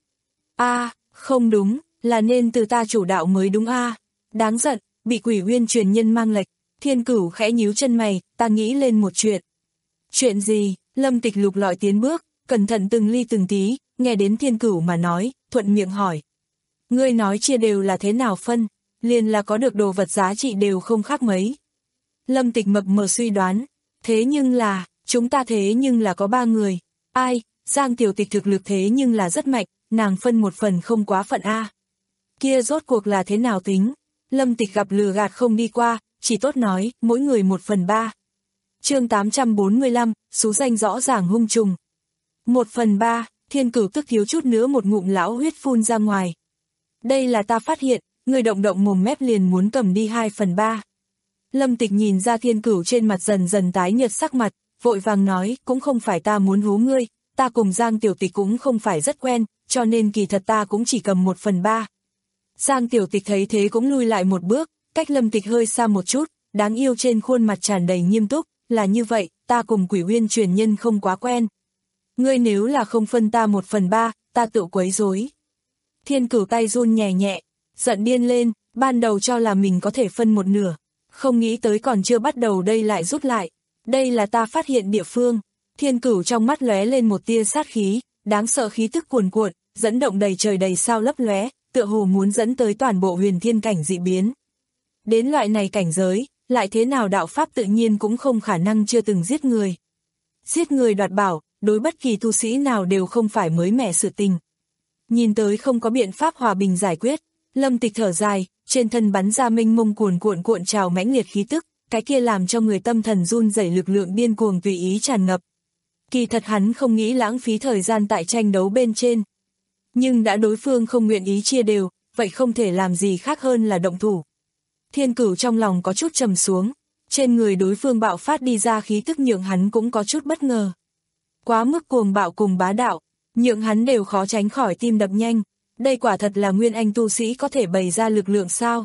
A, không đúng, là nên từ ta chủ đạo mới đúng a. Đáng giận, bị Quỷ Uyên truyền nhân mang lệch. Thiên Cửu khẽ nhíu chân mày, ta nghĩ lên một chuyện. Chuyện gì? Lâm Tịch lục lọi tiến bước, cẩn thận từng ly từng tí, nghe đến Thiên Cửu mà nói, thuận miệng hỏi. Ngươi nói chia đều là thế nào phân, liền là có được đồ vật giá trị đều không khác mấy. Lâm Tịch mập mờ suy đoán, thế nhưng là, chúng ta thế nhưng là có ba người. Ai, Giang Tiểu Tịch thực lực thế nhưng là rất mạnh, nàng phân một phần không quá phận a. Kia rốt cuộc là thế nào tính? Lâm Tịch gặp lừa gạt không đi qua, chỉ tốt nói, mỗi người một phần ba. Chương tám trăm bốn mươi lăm, số danh rõ ràng hung trùng. Một phần ba, Thiên Cửu tức thiếu chút nữa một ngụm lão huyết phun ra ngoài. Đây là ta phát hiện, người động động mồm mép liền muốn cầm đi hai phần ba. Lâm Tịch nhìn ra Thiên Cửu trên mặt dần dần tái nhợt sắc mặt, vội vàng nói, cũng không phải ta muốn hú ngươi, ta cùng Giang Tiểu Tịch cũng không phải rất quen, cho nên kỳ thật ta cũng chỉ cầm một phần ba. Giang Tiểu Tịch thấy thế cũng lui lại một bước, cách Lâm Tịch hơi xa một chút, đáng yêu trên khuôn mặt tràn đầy nghiêm túc, là như vậy, ta cùng Quỷ Uyên truyền nhân không quá quen. Ngươi nếu là không phân ta một phần ba, ta tự quấy rối. Thiên Cửu tay run nhẹ nhẹ, giận điên lên, ban đầu cho là mình có thể phân một nửa, không nghĩ tới còn chưa bắt đầu đây lại rút lại, đây là ta phát hiện địa phương. Thiên Cửu trong mắt lóe lên một tia sát khí, đáng sợ khí tức cuồn cuộn, dẫn động đầy trời đầy sao lấp lóe, tựa hồ muốn dẫn tới toàn bộ huyền thiên cảnh dị biến. Đến loại này cảnh giới, lại thế nào đạo pháp tự nhiên cũng không khả năng chưa từng giết người. Giết người đoạt bảo, đối bất kỳ tu sĩ nào đều không phải mới mẻ sự tình. Nhìn tới không có biện pháp hòa bình giải quyết, Lâm Tịch thở dài, trên thân bắn ra mênh mông cuồn cuộn cuộn trào mãnh liệt khí tức, cái kia làm cho người tâm thần run rẩy lực lượng điên cuồng tùy ý tràn ngập. Kỳ thật hắn không nghĩ lãng phí thời gian tại tranh đấu bên trên. Nhưng đã đối phương không nguyện ý chia đều, vậy không thể làm gì khác hơn là động thủ. Thiên Cửu trong lòng có chút trầm xuống, trên người đối phương bạo phát đi ra khí tức nhượng hắn cũng có chút bất ngờ. Quá mức cuồng bạo cùng bá đạo, nhượng hắn đều khó tránh khỏi tim đập nhanh, đây quả thật là nguyên anh tu sĩ có thể bày ra lực lượng sao.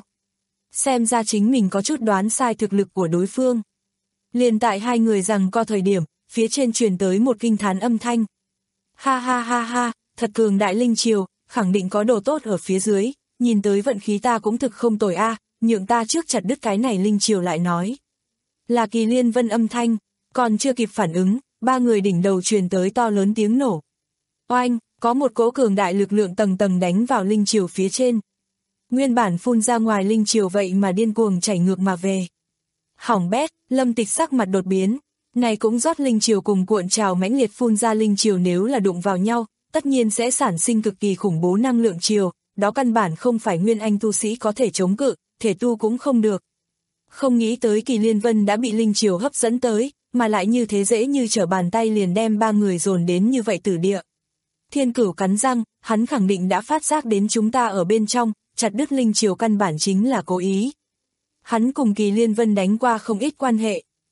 Xem ra chính mình có chút đoán sai thực lực của đối phương. Liền tại hai người rằng co thời điểm, phía trên truyền tới một kinh thán âm thanh. Ha ha ha ha, thật cường đại linh triều, khẳng định có đồ tốt ở phía dưới, nhìn tới vận khí ta cũng thực không tồi a, nhượng ta trước chặt đứt cái này linh triều lại nói. Là Kỳ Liên Vân âm thanh, còn chưa kịp phản ứng, ba người đỉnh đầu truyền tới to lớn tiếng nổ. Oanh, có một cỗ cường đại lực lượng tầng tầng đánh vào linh triều phía trên. Nguyên bản phun ra ngoài linh triều vậy mà điên cuồng chảy ngược mà về. Hỏng bét, Lâm Tịch sắc mặt đột biến, này cũng rót linh triều cùng cuộn trào mãnh liệt phun ra linh triều nếu là đụng vào nhau, tất nhiên sẽ sản sinh cực kỳ khủng bố năng lượng triều, đó căn bản không phải nguyên anh tu sĩ có thể chống cự, thể tu cũng không được. Không nghĩ tới Kỳ Liên Vân đã bị linh triều hấp dẫn tới, mà lại như thế dễ như trở bàn tay liền đem ba người dồn đến như vậy tử địa. Thiên Cửu cắn răng, hắn khẳng định đã phát giác đến chúng ta ở bên trong, chặt đứt linh triều căn bản chính là cố ý. Hắn cùng Kỳ Liên Vân đánh qua không ít quan hệ,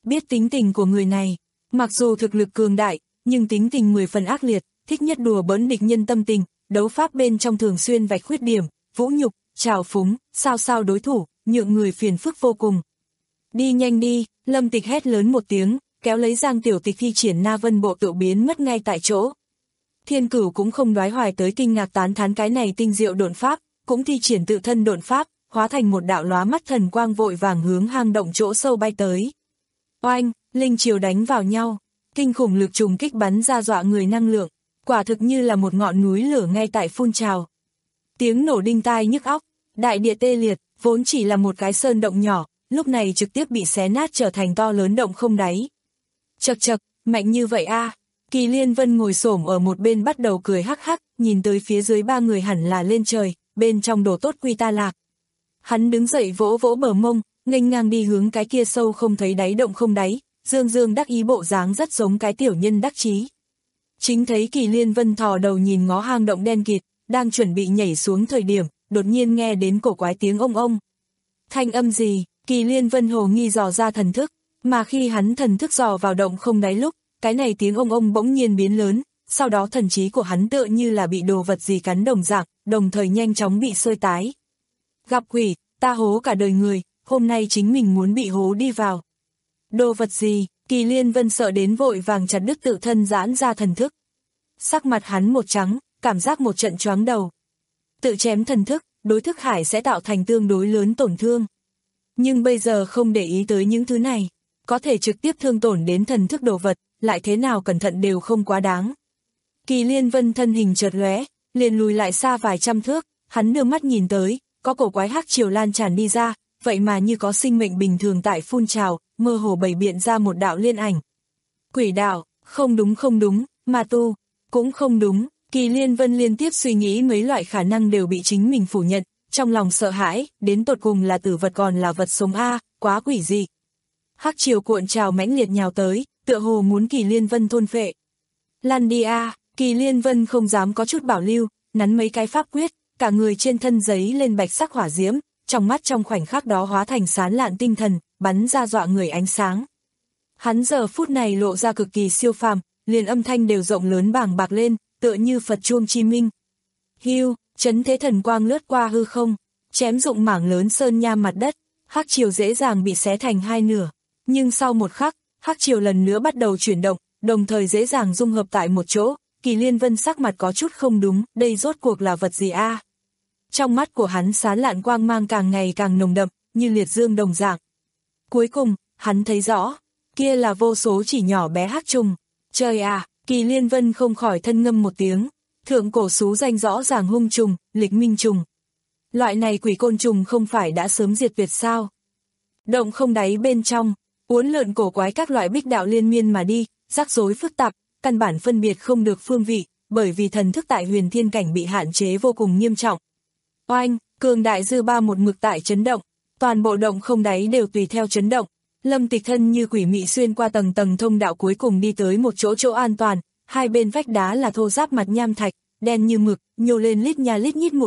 Biết tính tình của người này, mặc dù thực lực cường đại, nhưng tính tình mười phần ác liệt, thích nhất đùa bỡn địch nhân tâm tình, đấu pháp bên trong thường xuyên vạch khuyết điểm, vũ nhục, trào phúng, sao sao đối thủ, nhượng người phiền phức vô cùng. Đi nhanh đi, Lâm Tịch hét lớn một tiếng, kéo lấy Giang Tiểu Tịch thi triển Na Vân Bộ tự biến mất ngay tại chỗ. Thiên Cửu cũng không đoái hoài tới kinh ngạc tán thán cái này tinh diệu độn pháp, cũng thi triển tự thân độn pháp, hóa thành một đạo lóa mắt thần quang vội vàng hướng hang động chỗ sâu bay tới. Oanh, linh chiều đánh vào nhau, kinh khủng lực trùng kích bắn ra dọa người năng lượng, quả thực như là một ngọn núi lửa ngay tại phun trào. Tiếng nổ đinh tai nhức óc, đại địa tê liệt, vốn chỉ là một cái sơn động nhỏ, lúc này trực tiếp bị xé nát trở thành to lớn động không đáy. Chậc chậc, mạnh như vậy a. À. Kỳ Liên Vân ngồi xổm ở một bên bắt đầu cười hắc hắc, nhìn tới phía dưới ba người hẳn là lên trời, bên trong đồ tốt quy ta lạc. Hắn đứng dậy vỗ vỗ bờ mông, nghênh ngang đi hướng cái kia sâu không thấy đáy động không đáy, dương dương đắc ý bộ dáng rất giống cái tiểu nhân đắc chí. Chính thấy Kỳ Liên Vân thò đầu nhìn ngó hang động đen kịt, đang chuẩn bị nhảy xuống thời điểm, đột nhiên nghe đến cổ quái tiếng ông ông. Thanh âm gì? Kỳ Liên Vân hồ nghi dò ra thần thức, mà khi hắn thần thức dò vào động không đáy lúc, cái này tiếng ông ông bỗng nhiên biến lớn, sau đó thần trí của hắn tựa như là bị đồ vật gì cắn đồng dạng, đồng thời nhanh chóng bị sơi tái. Gặp quỷ, ta hố cả đời người, hôm nay chính mình muốn bị hố đi vào. Đồ vật gì? Kỳ Liên Vân sợ đến vội vàng chặt đứt tự thân giãn ra thần thức. Sắc mặt hắn một trắng, cảm giác một trận choáng đầu. Tự chém thần thức, đối thức hải sẽ tạo thành tương đối lớn tổn thương. Nhưng bây giờ không để ý tới những thứ này, có thể trực tiếp thương tổn đến thần thức đồ vật, lại thế nào cẩn thận đều không quá đáng. Kỳ Liên Vân thân hình chợt lóe, liền lùi lại xa vài trăm thước, hắn đưa mắt nhìn tới, có cổ quái hắc chiều lan tràn đi ra, vậy mà như có sinh mệnh bình thường tại phun trào, mơ hồ bày biện ra một đạo liên ảnh. Quỷ đạo, không đúng không đúng, ma tu, cũng không đúng. Kỳ Liên Vân liên tiếp suy nghĩ mấy loại khả năng đều bị chính mình phủ nhận, trong lòng sợ hãi, đến tột cùng là tử vật còn là vật sống a, quá quỷ dị. Hắc chiều cuộn trào mãnh liệt nhào tới, tựa hồ muốn Kỳ Liên Vân thôn phệ. Lăn đi a, Kỳ Liên Vân không dám có chút bảo lưu, nắn mấy cái pháp quyết, cả người trên thân giấy lên bạch sắc hỏa diễm, trong mắt trong khoảnh khắc đó hóa thành sán lạn tinh thần, bắn ra dọa người ánh sáng. Hắn giờ phút này lộ ra cực kỳ siêu phàm, liền âm thanh đều rộng lớn bàng bạc lên, tựa như Phật chuông chi minh. Hưu, chấn thế thần quang lướt qua hư không, chém dụng mảng lớn sơn nham mặt đất, hắc chiều dễ dàng bị xé thành hai nửa. Nhưng sau một khắc, hắc chiều lần nữa bắt đầu chuyển động, đồng thời dễ dàng dung hợp tại một chỗ. Kỳ Liên Vân sắc mặt có chút không đúng, đây rốt cuộc là vật gì a? À? Trong mắt của hắn sán lạn quang mang càng ngày càng nồng đậm, như liệt dương đồng dạng. Cuối cùng, hắn thấy rõ, kia là vô số chỉ nhỏ bé hắc trùng. Trời à, Kỳ Liên Vân không khỏi thân ngâm một tiếng, thượng cổ xú danh rõ ràng hung trùng, lịch minh trùng. Loại này quỷ côn trùng không phải đã sớm diệt tuyệt sao? Động không đáy bên trong, uốn lượn cổ quái các loại bích đạo liên miên mà đi, rắc rối phức tạp, căn bản phân biệt không được phương vị, bởi vì thần thức tại huyền thiên cảnh bị hạn chế vô cùng nghiêm trọng. Oanh, cường đại dư ba một mực tại chấn động, toàn bộ động không đáy đều tùy theo chấn động. Lâm Tịch thân như quỷ mị xuyên qua tầng tầng thông đạo cuối cùng đi tới một chỗ chỗ an toàn, hai bên vách đá là thô ráp mặt nham thạch, đen như mực, nhô lên lít nha lít nhít mụn.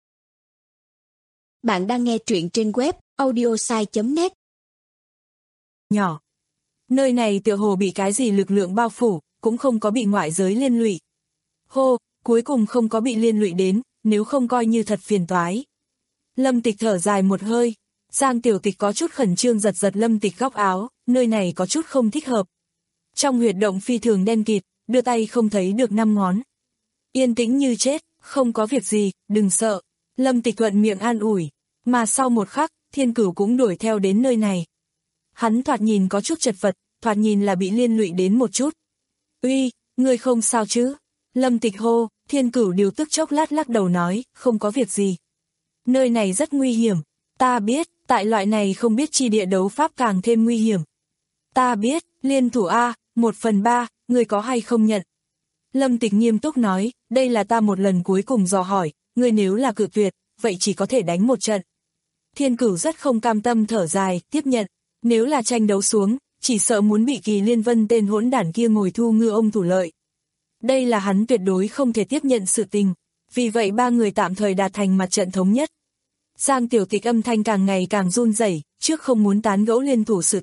Bạn đang nghe truyện trên web audiosai chấm net. Nhỏ. Nơi này tựa hồ bị cái gì lực lượng bao phủ, cũng không có bị ngoại giới liên lụy. Hô, cuối cùng không có bị liên lụy đến, nếu không coi như thật phiền toái. Lâm Tịch thở dài một hơi, Giang Tiểu Tịch có chút khẩn trương giật giật Lâm Tịch góc áo, nơi này có chút không thích hợp. Trong huyệt động phi thường đen kịt, đưa tay không thấy được năm ngón. Yên tĩnh như chết, không có việc gì, đừng sợ. Lâm Tịch thuận miệng an ủi, mà sau một khắc, Thiên Cửu cũng đuổi theo đến nơi này. Hắn thoạt nhìn có chút chật vật, thoạt nhìn là bị liên lụy đến một chút. Uy, ngươi không sao chứ? Lâm Tịch hô, Thiên Cửu điều tức chốc lát lắc đầu nói, không có việc gì. Nơi này rất nguy hiểm, ta biết, tại loại này không biết chi địa đấu pháp càng thêm nguy hiểm. Ta biết, liên thủ A, một phần ba, ngươi có hay không nhận? Lâm Tịch nghiêm túc nói, đây là ta một lần cuối cùng dò hỏi, ngươi nếu là cự tuyệt, vậy chỉ có thể đánh một trận. Thiên Cửu rất không cam tâm thở dài, tiếp nhận, nếu là tranh đấu xuống, chỉ sợ muốn bị Kỳ Liên Vân tên hỗn đản kia ngồi thu ngư ông thủ lợi. Đây là hắn tuyệt đối không thể tiếp nhận sự tình, vì vậy ba người tạm thời đạt thành mặt trận thống nhất. Giang Tiểu Tịch âm thanh càng ngày càng run rẩy, trước không muốn tán gẫu liên thủ sự tình,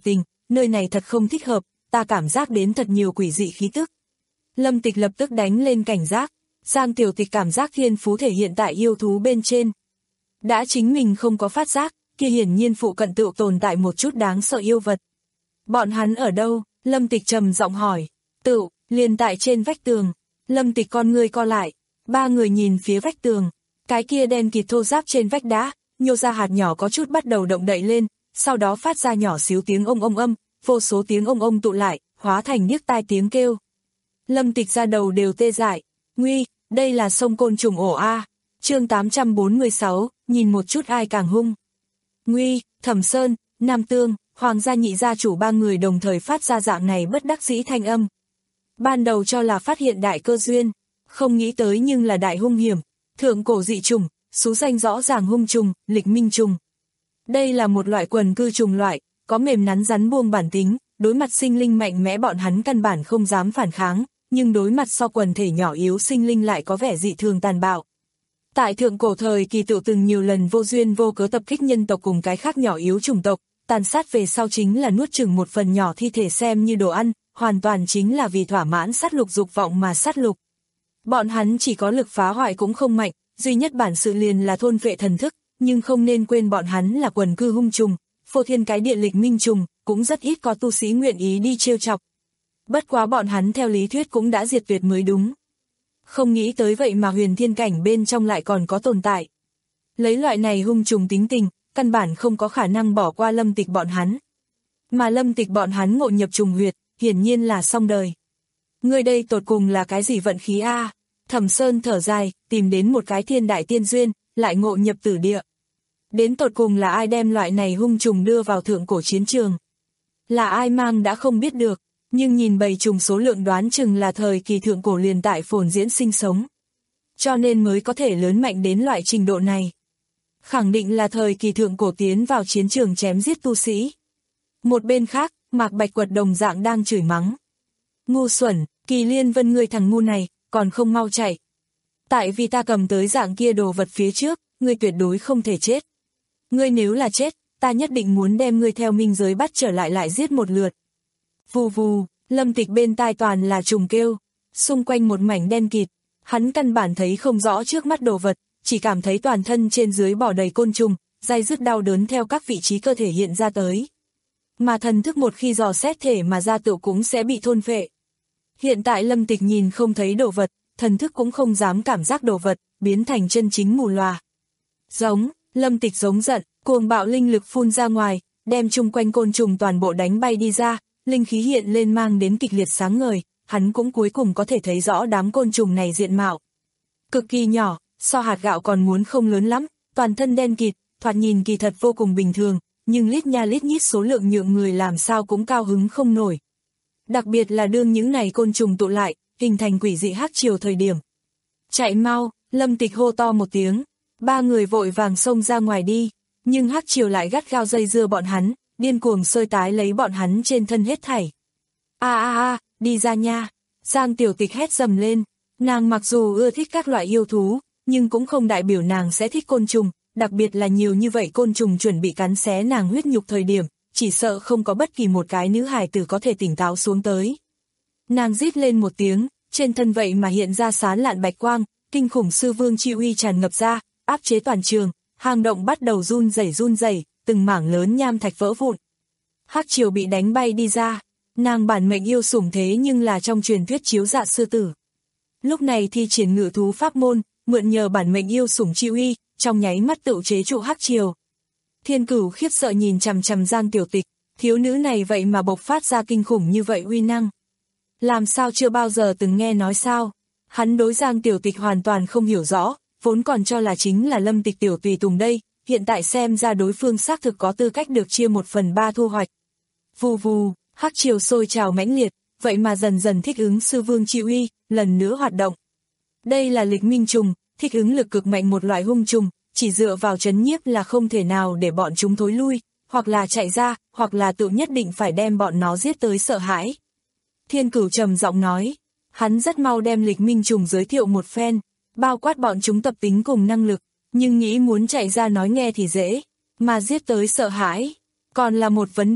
nơi này thật không thích hợp, ta cảm giác đến thật nhiều quỷ dị khí tức. Lâm Tịch lập tức đánh lên cảnh giác, Giang Tiểu Tịch cảm giác thiên phú thể hiện tại yêu thú bên trên. Đã chính mình không có phát giác, kia hiển nhiên phụ cận tựu tồn tại một chút đáng sợ yêu vật. Bọn hắn ở đâu? Lâm Tịch trầm giọng hỏi. Tựu, liền tại trên vách tường. Lâm Tịch con ngươi co lại, ba người nhìn phía vách tường, cái kia đen kịt thô ráp trên vách đá, nhô ra hạt nhỏ có chút bắt đầu động đậy lên, sau đó phát ra nhỏ xíu tiếng ông ông âm, vô số tiếng ông ông tụ lại, hóa thành điếc tai tiếng kêu. Lâm Tịch ra đầu đều tê dại, nguy, đây là sông côn trùng ổ a. Chương tám trăm bốn mươi sáu, nhìn một chút ai càng hung. Nguy, Thẩm Sơn, Nam Tương, Hoàng gia nhị gia chủ ba người đồng thời phát ra dạng này bất đắc dĩ thanh âm. Ban đầu cho là phát hiện đại cơ duyên, không nghĩ tới nhưng là đại hung hiểm, thượng cổ dị trùng, số danh rõ ràng hung trùng, lịch minh trùng. Đây là một loại quần cư trùng loại, có mềm nắn rắn buông bản tính, đối mặt sinh linh mạnh mẽ bọn hắn căn bản không dám phản kháng, nhưng đối mặt so quần thể nhỏ yếu sinh linh lại có vẻ dị thường tàn bạo. Tại thượng cổ thời kỳ tự từng nhiều lần vô duyên vô cớ tập kích nhân tộc cùng cái khác nhỏ yếu chủng tộc, tàn sát về sau chính là nuốt chửng một phần nhỏ thi thể xem như đồ ăn, hoàn toàn chính là vì thỏa mãn sát lục dục vọng mà sát lục. Bọn hắn chỉ có lực phá hoại cũng không mạnh, duy nhất bản sự liền là thôn vệ thần thức, nhưng không nên quên bọn hắn là quần cư hung trùng, phô thiên cái địa lịch minh trùng, cũng rất ít có tu sĩ nguyện ý đi trêu chọc. Bất quá bọn hắn theo lý thuyết cũng đã diệt tuyệt mới đúng. Không nghĩ tới vậy mà huyền thiên cảnh bên trong lại còn có tồn tại. Lấy loại này hung trùng tính tình, căn bản không có khả năng bỏ qua Lâm Tịch bọn hắn. Mà Lâm Tịch bọn hắn ngộ nhập trùng huyệt, hiển nhiên là xong đời. Người đây tột cùng là cái gì vận khí a? À? Thẩm Sơn thở dài, tìm đến một cái thiên đại tiên duyên, lại ngộ nhập tử địa. Đến tột cùng là ai đem loại này hung trùng đưa vào thượng cổ chiến trường? Là ai mang đã không biết được, nhưng nhìn bầy trùng số lượng đoán chừng là thời kỳ thượng cổ liền tại phồn diễn sinh sống. Cho nên mới có thể lớn mạnh đến loại trình độ này. Khẳng định là thời kỳ thượng cổ tiến vào chiến trường chém giết tu sĩ. Một bên khác, Mạc Bạch Quật đồng dạng đang chửi mắng. Ngu xuẩn, Kỳ Liên Vân ngươi thằng ngu này, còn không mau chạy. Tại vì ta cầm tới dạng kia đồ vật phía trước, ngươi tuyệt đối không thể chết. Ngươi nếu là chết, ta nhất định muốn đem ngươi theo minh giới bắt trở lại lại giết một lượt. Vù vù, Lâm Tịch bên tai toàn là trùng kêu, xung quanh một mảnh đen kịt, hắn căn bản thấy không rõ trước mắt đồ vật, chỉ cảm thấy toàn thân trên dưới bò đầy côn trùng, dai dứt đau đớn theo các vị trí cơ thể hiện ra tới. Mà thần thức một khi dò xét thể mà ra tựu cũng sẽ bị thôn phệ. Hiện tại Lâm Tịch nhìn không thấy đồ vật, thần thức cũng không dám cảm giác đồ vật, biến thành chân chính mù lòa. Giống, Lâm Tịch giống giận, cuồng bạo linh lực phun ra ngoài, đem chung quanh côn trùng toàn bộ đánh bay đi ra, linh khí hiện lên mang đến kịch liệt sáng ngời, hắn cũng cuối cùng có thể thấy rõ đám côn trùng này diện mạo. Cực kỳ nhỏ, so hạt gạo còn muốn không lớn lắm, toàn thân đen kịt, thoạt nhìn kỳ thật vô cùng bình thường, nhưng lít nha lít nhít số lượng nhượng người làm sao cũng cao hứng không nổi. Đặc biệt là đương những này côn trùng tụ lại, hình thành quỷ dị hắc triều thời điểm. Chạy mau, Lâm Tịch hô to một tiếng, ba người vội vàng xông ra ngoài đi, nhưng hắc triều lại gắt gao dây dưa bọn hắn, điên cuồng xơi tái lấy bọn hắn trên thân hết thảy. A a a, đi ra nha, Giang Tiểu Tịch hét dầm lên, nàng mặc dù ưa thích các loại yêu thú, nhưng cũng không đại biểu nàng sẽ thích côn trùng, đặc biệt là nhiều như vậy côn trùng chuẩn bị cắn xé nàng huyết nhục thời điểm, chỉ sợ không có bất kỳ một cái nữ hài tử có thể tỉnh táo xuống tới. Nàng rít lên một tiếng, trên thân vậy mà hiện ra sán lạn bạch quang, kinh khủng sư vương chi uy tràn ngập ra, áp chế toàn trường, hang động bắt đầu run rẩy run rẩy, từng mảng lớn nham thạch vỡ vụn. Hắc triều bị đánh bay đi ra, nàng bản mệnh yêu sủng thế nhưng là trong truyền thuyết chiếu dạ sư tử. Lúc này thi triển ngự thú pháp môn, mượn nhờ bản mệnh yêu sủng chi uy, trong nháy mắt tự chế trụ hắc triều. Thiên Cửu khiếp sợ nhìn chằm chằm Giang Tiểu Tịch, thiếu nữ này vậy mà bộc phát ra kinh khủng như vậy uy năng. Làm sao chưa bao giờ từng nghe nói sao? Hắn đối Giang Tiểu Tịch hoàn toàn không hiểu rõ, vốn còn cho là chính là Lâm Tịch tiểu tùy tùng đây, hiện tại xem ra đối phương xác thực có tư cách được chia một phần ba thu hoạch. Vù vù, hắc triều sôi trào mãnh liệt, vậy mà dần dần thích ứng sư vương chi uy, lần nữa hoạt động. Đây là lịch minh trùng, thích ứng lực cực mạnh một loại hung trùng, chỉ dựa vào trấn nhiếp là không thể nào để bọn chúng thối lui, hoặc là chạy ra, hoặc là tự nhất định phải đem bọn nó giết tới sợ hãi. Thiên Cửu trầm giọng nói, hắn rất mau đem lịch minh trùng giới thiệu một phen, bao quát bọn chúng tập tính cùng năng lực, nhưng nghĩ muốn chạy ra nói nghe thì dễ, mà giết tới sợ hãi, còn là một vấn đề,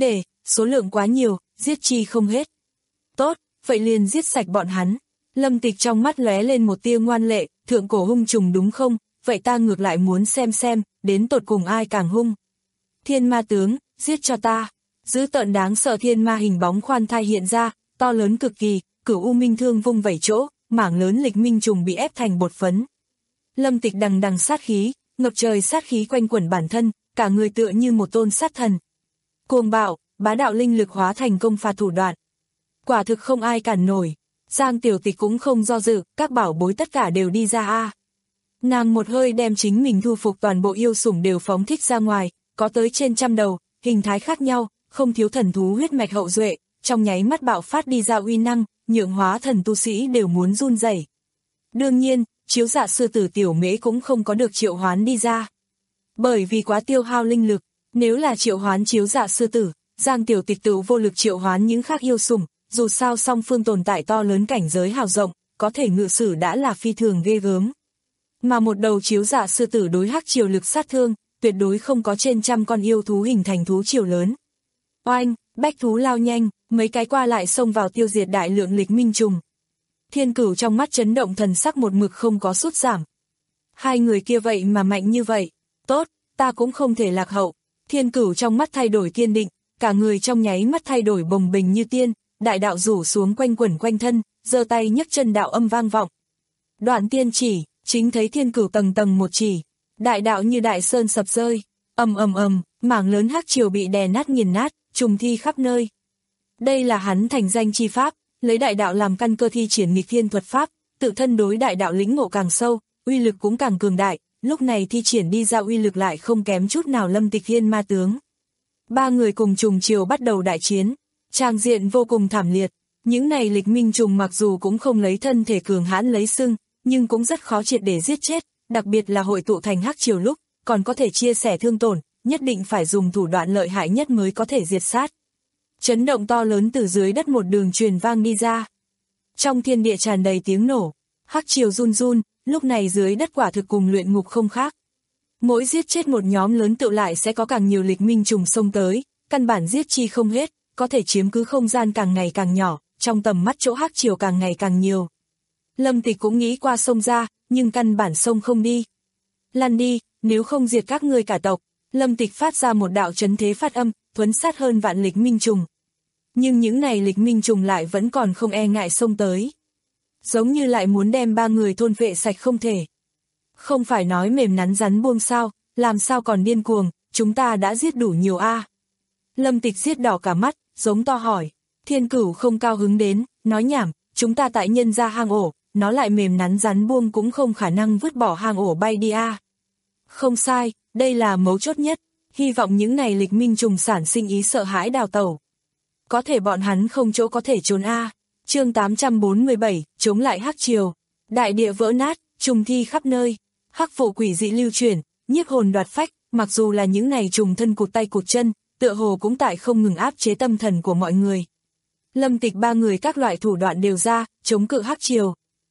số lượng quá nhiều, giết chi không hết. Tốt, vậy liền giết sạch bọn hắn. Lâm Tịch trong mắt lóe lên một tia ngoan lệ, thượng cổ hung trùng đúng không? Vậy ta ngược lại muốn xem xem, đến tột cùng ai càng hung. Thiên ma tướng, giết cho ta. Dữ tợn đáng sợ thiên ma hình bóng khoan thai hiện ra, to lớn cực kỳ, Cửu U Minh Thương vung vẩy chỗ, mảng lớn lịch minh trùng bị ép thành bột phấn. Lâm Tịch đằng đằng sát khí, ngập trời sát khí quanh quẩn bản thân, cả người tựa như một tôn sát thần. Cuồng bạo, bá đạo linh lực hóa thành công phạt thủ đoạn. Quả thực không ai cản nổi. Giang Tiểu Tịch cũng không do dự, các bảo bối tất cả đều đi ra a. Nàng một hơi đem chính mình thu phục toàn bộ yêu sủng đều phóng thích ra ngoài, có tới trên trăm đầu, hình thái khác nhau, không thiếu thần thú huyết mạch hậu duệ, trong nháy mắt bạo phát đi ra uy năng, nhượng hóa thần tu sĩ đều muốn run rẩy. Đương nhiên, chiếu dạ sư tử tiểu mễ cũng không có được triệu hoán đi ra. Bởi vì quá tiêu hao linh lực, nếu là triệu hoán chiếu dạ sư tử, Giang Tiểu Tịch tự vô lực triệu hoán những khác yêu sủng, dù sao song phương tồn tại to lớn cảnh giới hào rộng, có thể ngự sử đã là phi thường ghê gớm. Mà một đầu chiếu dạ sư tử đối hắc triều lực sát thương, tuyệt đối không có trên trăm con yêu thú hình thành thú triều lớn. Oanh, bách thú lao nhanh, mấy cái qua lại xông vào tiêu diệt đại lượng lịch minh trùng. Thiên Cửu trong mắt chấn động thần sắc một mực không có sút giảm. Hai người kia vậy mà mạnh như vậy, tốt, ta cũng không thể lạc hậu. Thiên Cửu trong mắt thay đổi kiên định, cả người trong nháy mắt thay đổi bồng bềnh như tiên, đại đạo rủ xuống quanh quẩn quanh thân, giơ tay nhấc chân đạo âm vang vọng. Đoạn tiên chỉ, chính thấy Thiên Cửu tầng tầng một chỉ, đại đạo như đại sơn sập rơi, ầm ầm ầm, mảng lớn hắc triều bị đè nát nghiền nát, trùng thi khắp nơi. Đây là hắn thành danh chi pháp, lấy đại đạo làm căn cơ thi triển nghịch thiên thuật pháp, tự thân đối đại đạo lĩnh ngộ càng sâu, uy lực cũng càng cường đại, lúc này thi triển đi ra uy lực lại không kém chút nào Lâm Tịch Thiên ma tướng. Ba người cùng trùng triều bắt đầu đại chiến, trang diện vô cùng thảm liệt, những này lịch minh trùng mặc dù cũng không lấy thân thể cường hãn lấy xưng, nhưng cũng rất khó triệt để giết chết, đặc biệt là hội tụ thành hắc triều lúc, còn có thể chia sẻ thương tổn, nhất định phải dùng thủ đoạn lợi hại nhất mới có thể diệt sát. Chấn động to lớn từ dưới đất một đường truyền vang đi ra. Trong thiên địa tràn đầy tiếng nổ, hắc triều run run, lúc này dưới đất quả thực cùng luyện ngục không khác. Mỗi giết chết một nhóm lớn tự lại sẽ có càng nhiều lịch minh trùng xông tới, căn bản giết chi không hết, có thể chiếm cứ không gian càng ngày càng nhỏ, trong tầm mắt chỗ hắc triều càng ngày càng nhiều. Lâm Tịch cũng nghĩ qua sông ra, nhưng căn bản sông không đi. Lăn đi, nếu không diệt các ngươi cả tộc. Lâm Tịch phát ra một đạo chấn thế phát âm, thuấn sát hơn vạn lịch minh trùng. Nhưng những này lịch minh trùng lại vẫn còn không e ngại xông tới. Giống như lại muốn đem ba người thôn vệ sạch không thể. Không phải nói mềm nắn rắn buông sao, làm sao còn điên cuồng, chúng ta đã giết đủ nhiều a. Lâm Tịch giết đỏ cả mắt, giống to hỏi. Thiên Cửu không cao hứng đến, nói nhảm, chúng ta tại nhân ra hang ổ, nó lại mềm nắn rắn buông cũng không khả năng vứt bỏ hang ổ bay đi a. Không sai, đây là mấu chốt nhất, hy vọng những này lịch minh trùng sản sinh ý sợ hãi đào tẩu. Có thể bọn hắn không chỗ có thể trốn a. Chương tám trăm bốn mươi bảy, chống lại hắc triều. Đại địa vỡ nát, trùng thi khắp nơi, hắc vụ quỷ dị lưu chuyển, nhiếp hồn đoạt phách, mặc dù là những này trùng thân cụt tay cụt chân, tựa hồ cũng tại không ngừng áp chế tâm thần của mọi người. Lâm Tịch ba người các loại thủ đoạn đều ra, chống cự hắc triều.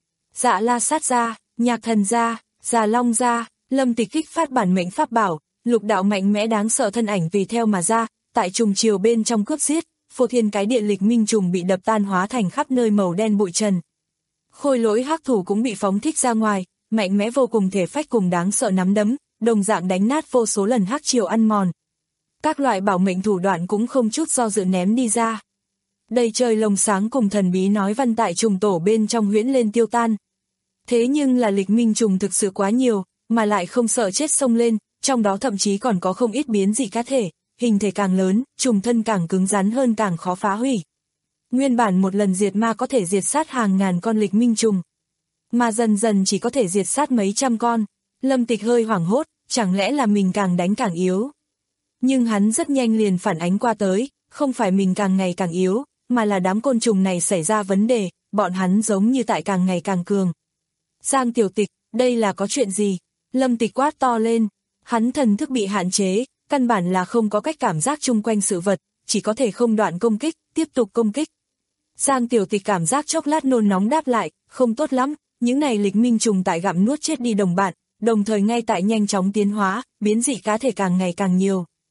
Dạ La Sát ra, Nhạc Thần ra, Già Long ra, Lâm Tịch kích phát bản mệnh pháp bảo, lục đạo mạnh mẽ đáng sợ thân ảnh vì theo mà ra, tại trùng triều bên trong cướp giết, phô thiên cái địa lịch minh trùng bị đập tan hóa thành khắp nơi màu đen bụi trần. Khôi lỗi hắc thủ cũng bị phóng thích ra ngoài, mạnh mẽ vô cùng thể phách cùng đáng sợ nắm đấm, đồng dạng đánh nát vô số lần hắc triều ăn mòn. Các loại bảo mệnh thủ đoạn cũng không chút do dự ném đi ra. Đầy trời lồng sáng cùng thần bí nói văn tại trùng tổ bên trong huyễn lên tiêu tan. Thế nhưng là lịch minh trùng thực sự quá nhiều, mà lại không sợ chết xông lên, trong đó thậm chí còn có không ít biến dị cá thể, hình thể càng lớn, trùng thân càng cứng rắn hơn càng khó phá hủy. Nguyên bản một lần diệt ma có thể diệt sát hàng ngàn con lịch minh trùng, mà dần dần chỉ có thể diệt sát mấy trăm con. Lâm Tịch hơi hoảng hốt, chẳng lẽ là mình càng đánh càng yếu. Nhưng hắn rất nhanh liền phản ánh qua tới, không phải mình càng ngày càng yếu, mà là đám côn trùng này xảy ra vấn đề, bọn hắn giống như tại càng ngày càng cường. Giang Tiểu Tịch, đây là có chuyện gì? Lâm Tịch quát to lên, hắn thần thức bị hạn chế, căn bản là không có cách cảm giác chung quanh sự vật, chỉ có thể không đoạn công kích, tiếp tục công kích. Giang Tiểu Tịch cảm giác chốc lát nôn nóng đáp lại, không tốt lắm, những này lịch minh trùng tại gặm nuốt chết đi đồng bạn, đồng thời ngay tại nhanh chóng tiến hóa, biến dị cá thể càng ngày càng nhiều.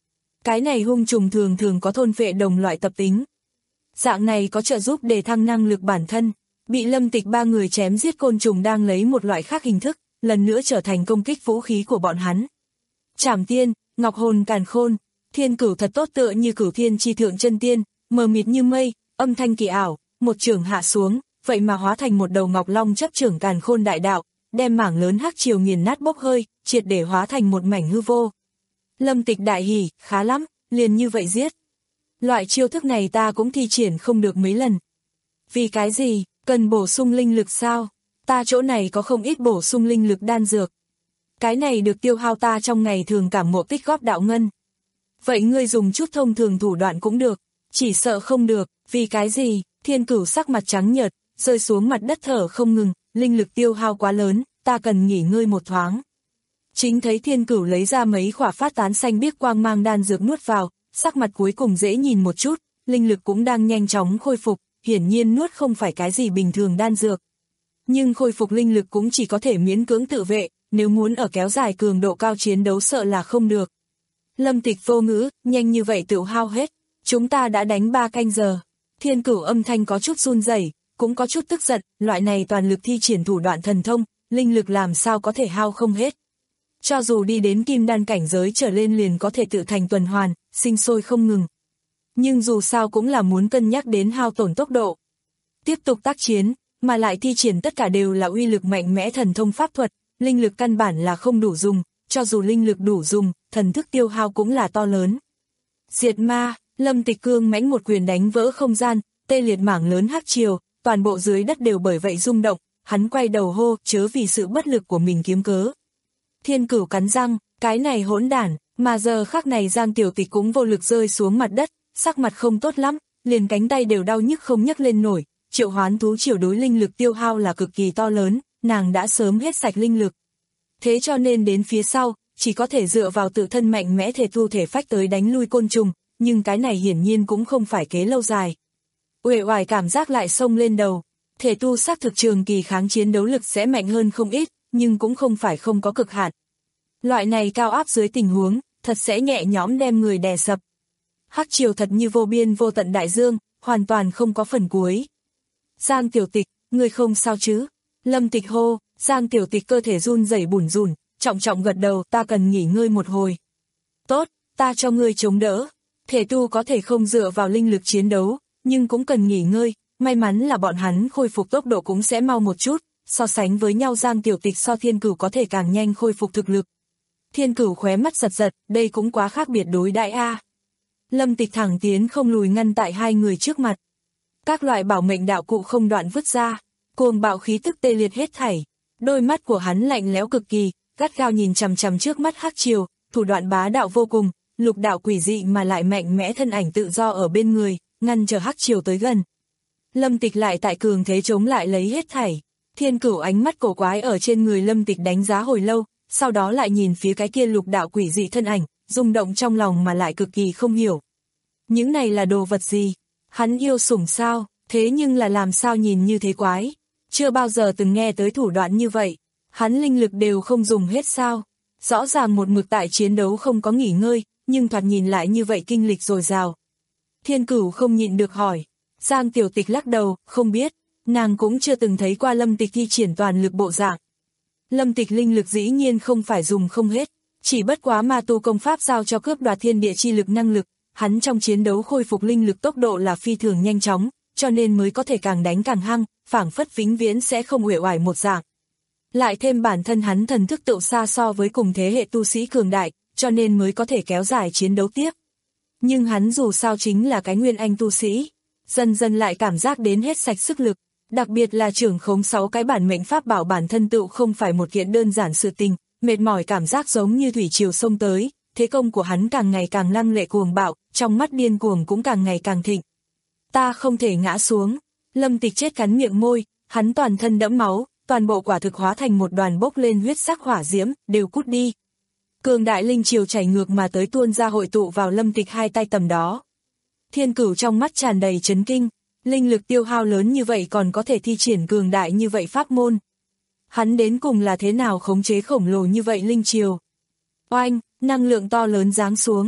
Cái này hung trùng thường thường có thôn phệ đồng loại tập tính. Dạng này có trợ giúp để thăng năng lực bản thân. Bị Lâm Tịch ba người chém giết côn trùng đang lấy một loại khác hình thức, lần nữa trở thành công kích vũ khí của bọn hắn. Trảm tiên, ngọc hồn càn khôn, thiên cửu thật tốt tựa như cửu thiên chi thượng chân tiên, mờ mịt như mây, âm thanh kỳ ảo, một trường hạ xuống, vậy mà hóa thành một đầu ngọc long chấp trưởng càn khôn đại đạo, đem mảng lớn hắc triều nghiền nát bốc hơi, triệt để hóa thành một mảnh hư vô. Lâm Tịch đại hỉ, khá lắm, liền như vậy giết. Loại chiêu thức này ta cũng thi triển không được mấy lần. Vì cái gì, cần bổ sung linh lực sao? Ta chỗ này có không ít bổ sung linh lực đan dược. Cái này được tiêu hao ta trong ngày thường cảm ngộ tích góp đạo ngân. Vậy ngươi dùng chút thông thường thủ đoạn cũng được, chỉ sợ không được, vì cái gì? Thiên Cửu sắc mặt trắng nhợt, rơi xuống mặt đất thở không ngừng, linh lực tiêu hao quá lớn, ta cần nghỉ ngơi một thoáng. Chính thấy Thiên Cửu lấy ra mấy khỏa phát tán xanh biếc quang mang đan dược nuốt vào, sắc mặt cuối cùng dễ nhìn một chút, linh lực cũng đang nhanh chóng khôi phục, hiển nhiên nuốt không phải cái gì bình thường đan dược. Nhưng khôi phục linh lực cũng chỉ có thể miễn cưỡng tự vệ, nếu muốn ở kéo dài cường độ cao chiến đấu sợ là không được. Lâm Tịch vô ngữ, nhanh như vậy tự hao hết, chúng ta đã đánh ba canh giờ. Thiên Cửu âm thanh có chút run rẩy, cũng có chút tức giận, loại này toàn lực thi triển thủ đoạn thần thông, linh lực làm sao có thể hao không hết. Cho dù đi đến kim đan cảnh giới trở lên liền có thể tự thành tuần hoàn, sinh sôi không ngừng. Nhưng dù sao cũng là muốn cân nhắc đến hao tổn tốc độ. Tiếp tục tác chiến, mà lại thi triển tất cả đều là uy lực mạnh mẽ thần thông pháp thuật, linh lực căn bản là không đủ dùng, cho dù linh lực đủ dùng, thần thức tiêu hao cũng là to lớn. Diệt ma, Lâm Tịch cương mãnh một quyền đánh vỡ không gian, tê liệt mảng lớn hắc triều, toàn bộ dưới đất đều bởi vậy rung động, hắn quay đầu hô, chớ vì sự bất lực của mình kiếm cớ. Thiên Cửu cắn răng, cái này hỗn đản, mà giờ khắc này Giang Tiểu Tịch cũng vô lực rơi xuống mặt đất, sắc mặt không tốt lắm, liền cánh tay đều đau nhức không nhấc lên nổi, triệu hoán thú triều đối linh lực tiêu hao là cực kỳ to lớn, nàng đã sớm hết sạch linh lực. Thế cho nên đến phía sau, chỉ có thể dựa vào tự thân mạnh mẽ thể thu thể phách tới đánh lui côn trùng, nhưng cái này hiển nhiên cũng không phải kế lâu dài. Uể oải cảm giác lại xông lên đầu, thể tu xác thực trường kỳ kháng chiến đấu lực sẽ mạnh hơn không ít, nhưng cũng không phải không có cực hạn. Loại này cao áp dưới tình huống, thật sẽ nhẹ nhõm đem người đè sập. Hắc triều thật như vô biên vô tận đại dương, hoàn toàn không có phần cuối. Giang Tiểu Tịch, người không sao chứ? Lâm Tịch hô, Giang Tiểu Tịch cơ thể run rẩy bủn rủn, trọng trọng gật đầu, ta cần nghỉ ngơi một hồi. Tốt, ta cho ngươi chống đỡ. Thể tu có thể không dựa vào linh lực chiến đấu, nhưng cũng cần nghỉ ngơi, may mắn là bọn hắn khôi phục tốc độ cũng sẽ mau một chút, so sánh với nhau Giang Tiểu Tịch so Thiên Cửu có thể càng nhanh khôi phục thực lực. Thiên Cửu khóe mắt giật giật, đây cũng quá khác biệt đối đãi a. Lâm Tịch thẳng tiến không lùi ngăn tại hai người trước mặt. Các loại bảo mệnh đạo cụ không đoạn vứt ra, cuồng bạo khí tức tê liệt hết thảy. Đôi mắt của hắn lạnh lẽo cực kỳ, gắt gao nhìn chằm chằm trước mắt hắc triều, thủ đoạn bá đạo vô cùng, lục đạo quỷ dị mà lại mạnh mẽ thân ảnh tự do ở bên người, ngăn chờ hắc triều tới gần. Lâm Tịch lại tại cường thế chống lại lấy hết thảy. Thiên Cửu ánh mắt cổ quái ở trên người Lâm Tịch đánh giá hồi lâu, sau đó lại nhìn phía cái kia lục đạo quỷ dị thân ảnh, rung động trong lòng mà lại cực kỳ không hiểu. Những này là đồ vật gì? Hắn yêu sủng sao? Thế nhưng là làm sao nhìn như thế quái? Chưa bao giờ từng nghe tới thủ đoạn như vậy. Hắn linh lực đều không dùng hết sao? Rõ ràng một mực tại chiến đấu không có nghỉ ngơi, nhưng thoạt nhìn lại như vậy kinh lịch dồi dào. Thiên Cửu không nhịn được hỏi. Giang Tiểu Tịch lắc đầu, không biết. Nàng cũng chưa từng thấy qua Lâm Tịch thi triển toàn lực bộ dạng. Lâm Tịch linh lực dĩ nhiên không phải dùng không hết, chỉ bất quá ma tu công pháp giao cho cướp đoạt thiên địa chi lực năng lực, hắn trong chiến đấu khôi phục linh lực tốc độ là phi thường nhanh chóng, cho nên mới có thể càng đánh càng hăng, phảng phất vĩnh viễn sẽ không uể oải một dạng. Lại thêm bản thân hắn thần thức tựu xa so với cùng thế hệ tu sĩ cường đại, cho nên mới có thể kéo dài chiến đấu tiếp. Nhưng hắn dù sao chính là cái nguyên anh tu sĩ, dần dần lại cảm giác đến hết sạch sức lực. Đặc biệt là trưởng khống sáu cái bản mệnh pháp bảo bản thân tựu không phải một kiện đơn giản sự tình, mệt mỏi cảm giác giống như thủy triều sông tới, thế công của hắn càng ngày càng lăng lệ cuồng bạo, trong mắt điên cuồng cũng càng ngày càng thịnh. Ta không thể ngã xuống, Lâm Tịch chết cắn miệng môi, hắn toàn thân đẫm máu, toàn bộ quả thực hóa thành một đoàn bốc lên huyết sắc hỏa diễm, đều cút đi. Cường đại linh triều chảy ngược mà tới tuôn ra hội tụ vào Lâm Tịch hai tay tầm đó. Thiên Cửu trong mắt tràn đầy chấn kinh. Linh lực tiêu hao lớn như vậy còn có thể thi triển cường đại như vậy pháp môn. Hắn đến cùng là thế nào khống chế khổng lồ như vậy linh triều. Oanh, năng lượng to lớn giáng xuống.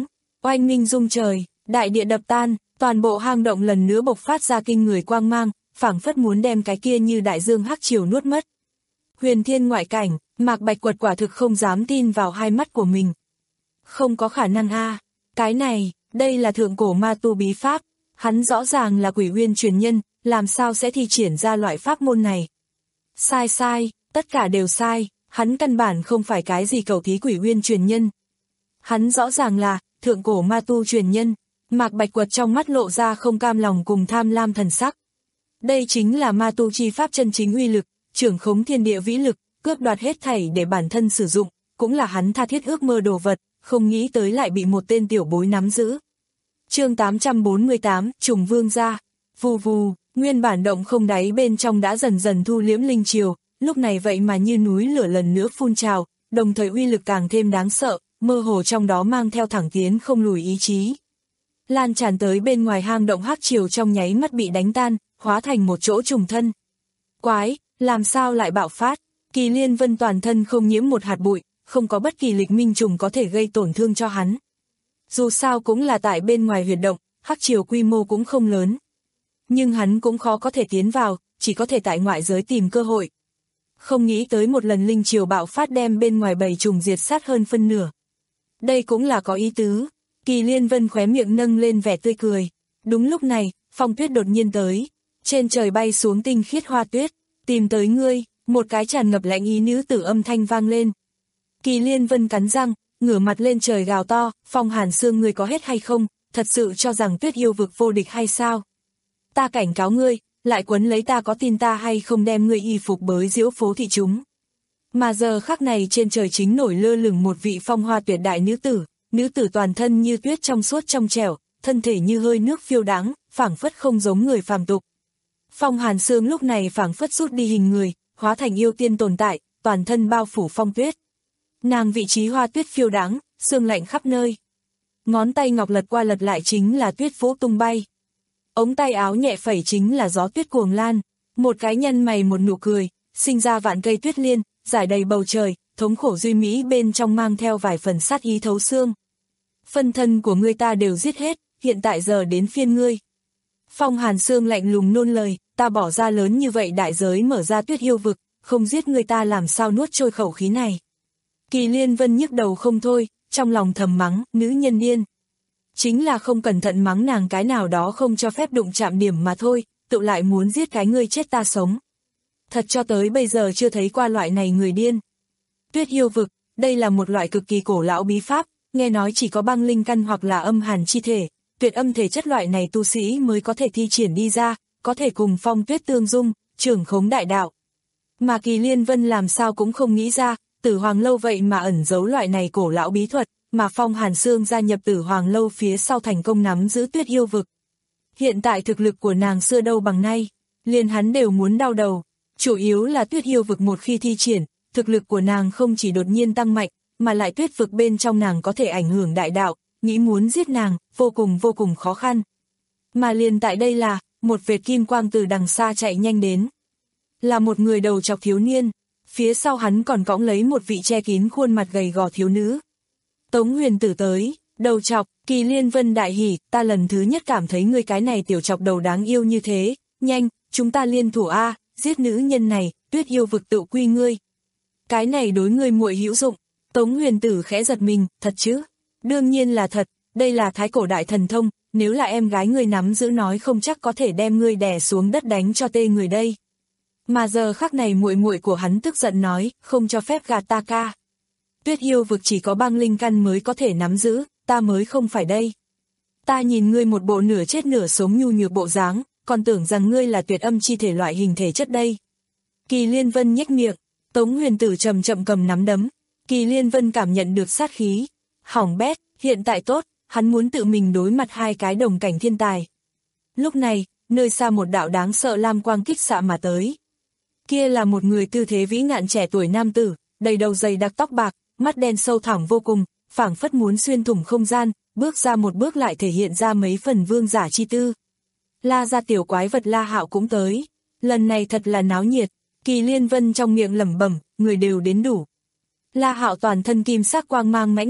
Oanh minh rung trời, đại địa đập tan, toàn bộ hang động lần nữa bộc phát ra kinh người quang mang, phảng phất muốn đem cái kia như đại dương hắc triều nuốt mất. Huyền thiên ngoại cảnh, Mạc Bạch Quật quả thực không dám tin vào hai mắt của mình. Không có khả năng a, cái này, đây là thượng cổ ma tu bí pháp, hắn rõ ràng là Quỷ Uyên truyền nhân, làm sao sẽ thi triển ra loại pháp môn này. Sai sai, tất cả đều sai, hắn căn bản không phải cái gì cầu thí Quỷ Uyên truyền nhân. Hắn rõ ràng là thượng cổ ma tu truyền nhân. Mạc Bạch Quật trong mắt lộ ra không cam lòng cùng tham lam thần sắc. Đây chính là ma tu chi pháp chân chính uy lực, trưởng khống thiên địa vĩ lực, cướp đoạt hết thảy để bản thân sử dụng, cũng là hắn tha thiết ước mơ đồ vật, không nghĩ tới lại bị một tên tiểu bối nắm giữ. Chương tám trăm bốn mươi tám, Trùng Vương gia. Vù vù, nguyên bản động không đáy bên trong đã dần dần thu liễm linh triều, lúc này vậy mà như núi lửa lần nữa phun trào, đồng thời uy lực càng thêm đáng sợ, mơ hồ trong đó mang theo thẳng tiến không lùi ý chí. Lan tràn tới bên ngoài hang động hắc triều trong nháy mắt bị đánh tan, hóa thành một chỗ trùng thân. Quái, làm sao lại bạo phát? Kỳ Liên Vân toàn thân không nhiễm một hạt bụi, không có bất kỳ lịch minh trùng có thể gây tổn thương cho hắn. Dù sao cũng là tại bên ngoài huyệt động, hắc triều quy mô cũng không lớn. Nhưng hắn cũng khó có thể tiến vào, chỉ có thể tại ngoại giới tìm cơ hội. Không nghĩ tới một lần linh triều bạo phát đem bên ngoài bầy trùng diệt sát hơn phân nửa. Đây cũng là có ý tứ. Kỳ Liên Vân khóe miệng nâng lên vẻ tươi cười. Đúng lúc này, phong tuyết đột nhiên tới. Trên trời bay xuống tinh khiết hoa tuyết. Tìm tới ngươi, một cái tràn ngập lãnh ý nữ tử âm thanh vang lên. Kỳ Liên Vân cắn răng, ngửa mặt lên trời gào to, Phong Hàn Sương ngươi có hết hay không, thật sự cho rằng tuyết yêu vực vô địch hay sao? Ta cảnh cáo ngươi, lại quấn lấy ta có tin ta hay không đem ngươi y phục bới diễu phố thị chúng. Mà giờ khắc này trên trời chính nổi lơ lửng một vị phong hoa tuyệt đại nữ tử, nữ tử toàn thân như tuyết trong suốt trong trẻo, thân thể như hơi nước phiêu đáng, phảng phất không giống người phàm tục. Phong Hàn Sương lúc này phảng phất rút đi hình người, hóa thành yêu tiên tồn tại, toàn thân bao phủ phong tuyết. Nàng vị trí hoa tuyết phiêu đáng, sương lạnh khắp nơi. Ngón tay ngọc lật qua lật lại chính là tuyết vỗ tung bay. Ống tay áo nhẹ phẩy chính là gió tuyết cuồng lan. Một cái nhân mày một nụ cười, sinh ra vạn cây tuyết liên, rải đầy bầu trời, thống khổ duy mỹ bên trong mang theo vài phần sát ý thấu xương. Phân thân của ngươi ta đều giết hết, hiện tại giờ đến phiên ngươi. Phong Hàn Sương lạnh lùng nôn lời, ta bỏ ra lớn như vậy đại giới mở ra tuyết yêu vực, không giết người ta làm sao nuốt trôi khẩu khí này. Kỳ Liên Vân nhức đầu không thôi, trong lòng thầm mắng, nữ nhân điên. Chính là không cẩn thận mắng nàng cái nào đó không cho phép đụng chạm điểm mà thôi, tự lại muốn giết cái ngươi chết ta sống. Thật cho tới bây giờ chưa thấy qua loại này người điên. Tuyết yêu vực, đây là một loại cực kỳ cổ lão bí pháp, nghe nói chỉ có băng linh căn hoặc là âm hàn chi thể, tuyệt âm thể chất loại này tu sĩ mới có thể thi triển đi ra, có thể cùng phong tuyết tương dung, trưởng khống đại đạo. Mà Kỳ Liên Vân làm sao cũng không nghĩ ra, Tử Hoàng Lâu vậy mà ẩn giấu loại này cổ lão bí thuật, mà Phong Hàn Sương gia nhập Tử Hoàng Lâu phía sau thành công nắm giữ tuyết yêu vực. Hiện tại thực lực của nàng xưa đâu bằng nay, liền hắn đều muốn đau đầu, chủ yếu là tuyết yêu vực một khi thi triển, thực lực của nàng không chỉ đột nhiên tăng mạnh, mà lại tuyết vực bên trong nàng có thể ảnh hưởng đại đạo, nghĩ muốn giết nàng, vô cùng vô cùng khó khăn. Mà liền tại đây là, một vệt kim quang từ đằng xa chạy nhanh đến. Là một người đầu chọc thiếu niên, phía sau hắn còn cõng lấy một vị che kín khuôn mặt gầy gò thiếu nữ. Tống Huyền Tử tới, đầu chọc, Kỳ Liên Vân đại hỉ, ta lần thứ nhất cảm thấy ngươi cái này tiểu chọc đầu đáng yêu như thế, nhanh, chúng ta liên thủ a, giết nữ nhân này, tuyết yêu vực tự quy ngươi. Cái này đối ngươi muội hữu dụng. Tống Huyền Tử khẽ giật mình, thật chứ? Đương nhiên là thật, đây là thái cổ đại thần thông, nếu là em gái ngươi nắm giữ nói không chắc có thể đem ngươi đè xuống đất đánh cho tê người đây. Mà giờ khắc này muội muội của hắn tức giận nói, không cho phép gạt ta ca. Tuyết yêu vực chỉ có băng linh căn mới có thể nắm giữ, ta mới không phải đây. Ta nhìn ngươi một bộ nửa chết nửa sống nhu nhược bộ dáng, còn tưởng rằng ngươi là tuyệt âm chi thể loại hình thể chất đây. Kỳ Liên Vân nhếch miệng, Tống Huyền Tử chậm chậm cầm nắm đấm. Kỳ Liên Vân cảm nhận được sát khí. Hỏng bét, hiện tại tốt, hắn muốn tự mình đối mặt hai cái đồng cảnh thiên tài. Lúc này, nơi xa một đạo đáng sợ lam quang kích xạ mà tới. Kia là một người tư thế vĩ ngạn trẻ tuổi nam tử, đầy đầu dày đặc tóc bạc, mắt đen sâu thẳm vô cùng, phảng phất muốn xuyên thủng không gian, bước ra một bước lại thể hiện ra mấy phần vương giả chi tư. La gia tiểu quái vật La Hạo cũng tới, lần này thật là náo nhiệt. Kỳ Liên Vân trong miệng lẩm bẩm, người đều đến đủ. La Hạo toàn thân kim sắc quang mang mãnh liệt,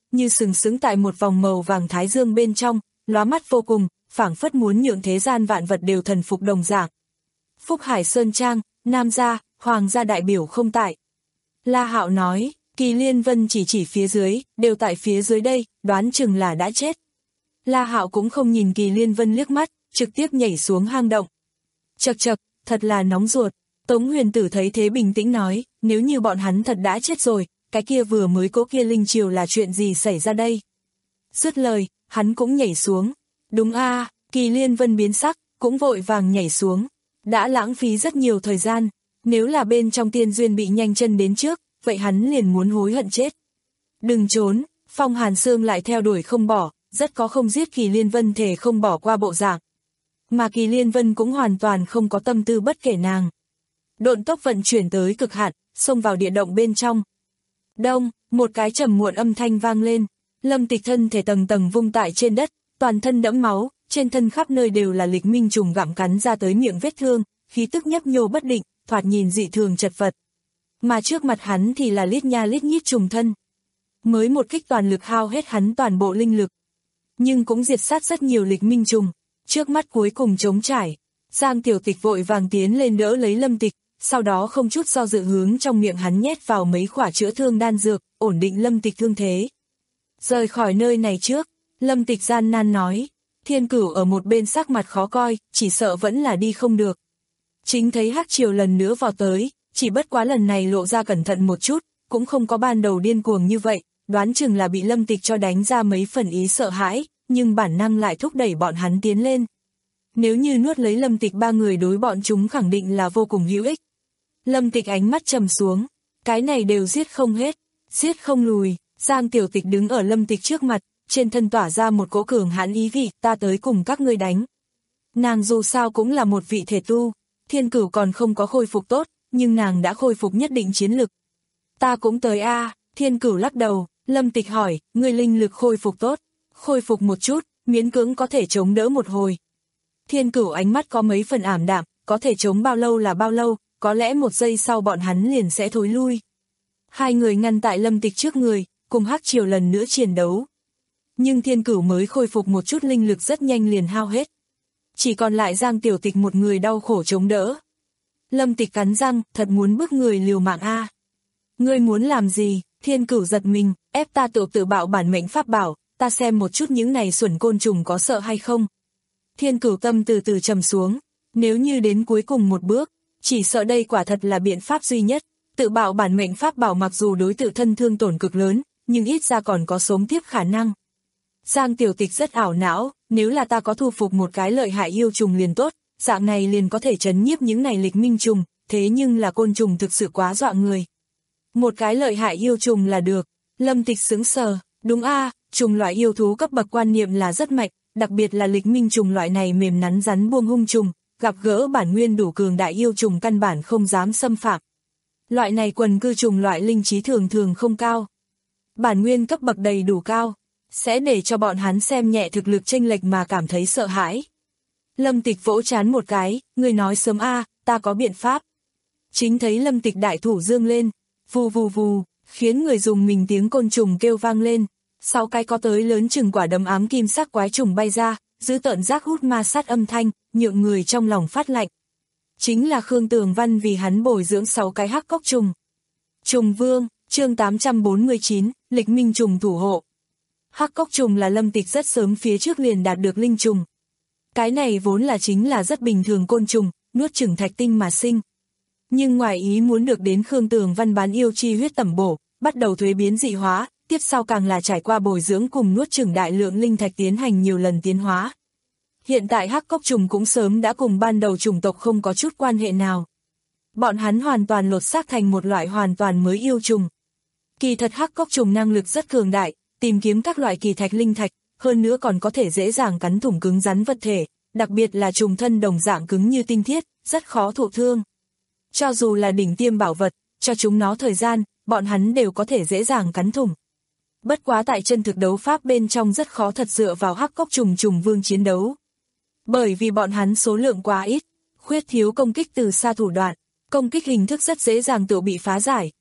như sừng sững tại một vòng màu vàng thái dương bên trong, lóa mắt vô cùng, phảng phất muốn nhượng thế gian vạn vật đều thần phục đồng dạng. Phúc Hải Sơn Trang, Nam gia, Hoàng gia đại biểu không tại. La Hạo nói, Kỳ Liên Vân chỉ chỉ phía dưới, đều tại phía dưới đây, đoán chừng là đã chết. La Hạo cũng không nhìn Kỳ Liên Vân liếc mắt, trực tiếp nhảy xuống hang động. Chậc chậc, thật là nóng ruột. Tống Huyền Tử thấy thế bình tĩnh nói, nếu như bọn hắn thật đã chết rồi, cái kia vừa mới cố kia linh triều là chuyện gì xảy ra đây? Dứt lời, hắn cũng nhảy xuống. Đúng a, à, Kỳ Liên Vân biến sắc, cũng vội vàng nhảy xuống. Đã lãng phí rất nhiều thời gian, nếu là bên trong tiên duyên bị nhanh chân đến trước, vậy hắn liền muốn hối hận chết. Đừng trốn, Phong Hàn Sương lại theo đuổi không bỏ, rất có không giết Kỳ Liên Vân thể không bỏ qua bộ dạng. Mà Kỳ Liên Vân cũng hoàn toàn không có tâm tư bất kể nàng. Độn tốc vận chuyển tới cực hạn, xông vào địa động bên trong. Đông, một cái trầm muộn âm thanh vang lên, Lâm Tịch thân thể tầng tầng vung tại trên đất, toàn thân đẫm máu, trên thân khắp nơi đều là lịch minh trùng gặm cắn ra tới miệng vết thương, khí tức nhấp nhô bất định, thoạt nhìn dị thường chật vật. Mà trước mặt hắn thì là lít nha lít nhít trùng thân. Mới một kích toàn lực hao hết hắn toàn bộ linh lực, nhưng cũng diệt sát rất nhiều lịch minh trùng, trước mắt cuối cùng trống trải. Giang Tiểu Tịch vội vàng tiến lên đỡ lấy Lâm Tịch, sau đó không chút do dự hướng trong miệng hắn nhét vào mấy khỏa chữa thương đan dược, ổn định Lâm Tịch thương thế. Rời khỏi nơi này trước, Lâm Tịch gian nan nói, Thiên Cửu ở một bên sắc mặt khó coi, chỉ sợ vẫn là đi không được. Chính thấy Hắc Triều lần nữa vào tới, chỉ bất quá lần này lộ ra cẩn thận một chút, cũng không có ban đầu điên cuồng như vậy, đoán chừng là bị Lâm Tịch cho đánh ra mấy phần ý sợ hãi, nhưng bản năng lại thúc đẩy bọn hắn tiến lên. Nếu như nuốt lấy Lâm Tịch ba người đối bọn chúng khẳng định là vô cùng hữu ích. Lâm Tịch ánh mắt trầm xuống, cái này đều giết không hết, giết không lùi. Giang Tiểu Tịch đứng ở Lâm Tịch trước mặt, trên thân tỏa ra một cỗ cường hãn ý vị, ta tới cùng các ngươi đánh. Nàng dù sao cũng là một vị thể tu, Thiên Cửu còn không có khôi phục tốt, nhưng nàng đã khôi phục nhất định chiến lực. Ta cũng tới a, à, Thiên Cửu lắc đầu, Lâm Tịch hỏi, ngươi linh lực khôi phục tốt, khôi phục một chút, miễn cưỡng có thể chống đỡ một hồi. Thiên Cửu ánh mắt có mấy phần ảm đạm, có thể chống bao lâu là bao lâu, có lẽ một giây sau bọn hắn liền sẽ thối lui. Hai người ngăn tại Lâm Tịch trước người, cùng Hắc Triều lần nữa chiến đấu. Nhưng Thiên Cửu mới khôi phục một chút linh lực rất nhanh liền hao hết. Chỉ còn lại Giang Tiểu Tịch một người đau khổ chống đỡ. Lâm Tịch cắn răng, thật muốn bức người liều mạng a. À. Ngươi muốn làm gì? Thiên Cửu giật mình, ép ta tự tự bạo bản mệnh pháp bảo, ta xem một chút những này xuẩn côn trùng có sợ hay không. Thiên Cửu tâm từ từ trầm xuống, nếu như đến cuối cùng một bước, chỉ sợ đây quả thật là biện pháp duy nhất. Tự bạo bản mệnh pháp bảo mặc dù đối tự thân thương tổn cực lớn, nhưng ít ra còn có sống tiếp khả năng. Giang Tiểu Tịch rất ảo não, nếu là ta có thu phục một cái lợi hại yêu trùng liền tốt, dạng này liền có thể trấn nhiếp những này lịch minh trùng, thế nhưng là côn trùng thực sự quá dọa người. Một cái lợi hại yêu trùng là được. Lâm Tịch sững sờ, đúng a, à, trùng loại yêu thú cấp bậc quan niệm là rất mạnh, đặc biệt là lịch minh trùng loại này mềm nắn rắn buông hung trùng, gặp gỡ bản nguyên đủ cường đại yêu trùng căn bản không dám xâm phạm. Loại này quần cư trùng loại linh trí thường thường không cao. Bản nguyên cấp bậc đầy đủ cao, sẽ để cho bọn hắn xem nhẹ thực lực chênh lệch mà cảm thấy sợ hãi. Lâm Tịch vỗ trán một cái, người nói sớm a, à, ta có biện pháp. Chính thấy Lâm Tịch đại thủ dương lên, vù vù vù, khiến người dùng mình tiếng côn trùng kêu vang lên. Sáu cái có tới lớn chừng quả đấm ám kim sắc quái trùng bay ra, giữ tợn giác hút ma sát âm thanh, nhượng người trong lòng phát lạnh. Chính là Khương Tường Văn vì hắn bồi dưỡng sáu cái hắc cốc trùng. Trùng Vương, chương tám trăm bốn mươi chín, lịch minh trùng thủ hộ. Hắc cốc trùng là Lâm Tịch rất sớm phía trước liền đạt được linh trùng. Cái này vốn là chính là rất bình thường côn trùng, nuốt chửng thạch tinh mà sinh. Nhưng ngoài ý muốn được đến Khương Tường Văn bán yêu chi huyết tẩm bổ, bắt đầu thuế biến dị hóa, tiếp sau càng là trải qua bồi dưỡng cùng nuốt chửng đại lượng linh thạch tiến hành nhiều lần tiến hóa. Hiện tại hắc cốc trùng cũng sớm đã cùng ban đầu chủng tộc không có chút quan hệ nào. Bọn hắn hoàn toàn lột xác thành một loại hoàn toàn mới yêu trùng. Kỳ thật hắc cốc trùng năng lực rất cường đại, tìm kiếm các loại kỳ thạch linh thạch, hơn nữa còn có thể dễ dàng cắn thủng cứng rắn vật thể, đặc biệt là trùng thân đồng dạng cứng như tinh thiết, rất khó thụ thương. Cho dù là đỉnh tiêm bảo vật, cho chúng nó thời gian, bọn hắn đều có thể dễ dàng cắn thủng. Bất quá tại chân thực đấu pháp bên trong rất khó thật dựa vào hắc cốc trùng trùng vương chiến đấu. Bởi vì bọn hắn số lượng quá ít, khuyết thiếu công kích từ xa thủ đoạn, công kích hình thức rất dễ dàng tự bị phá giải,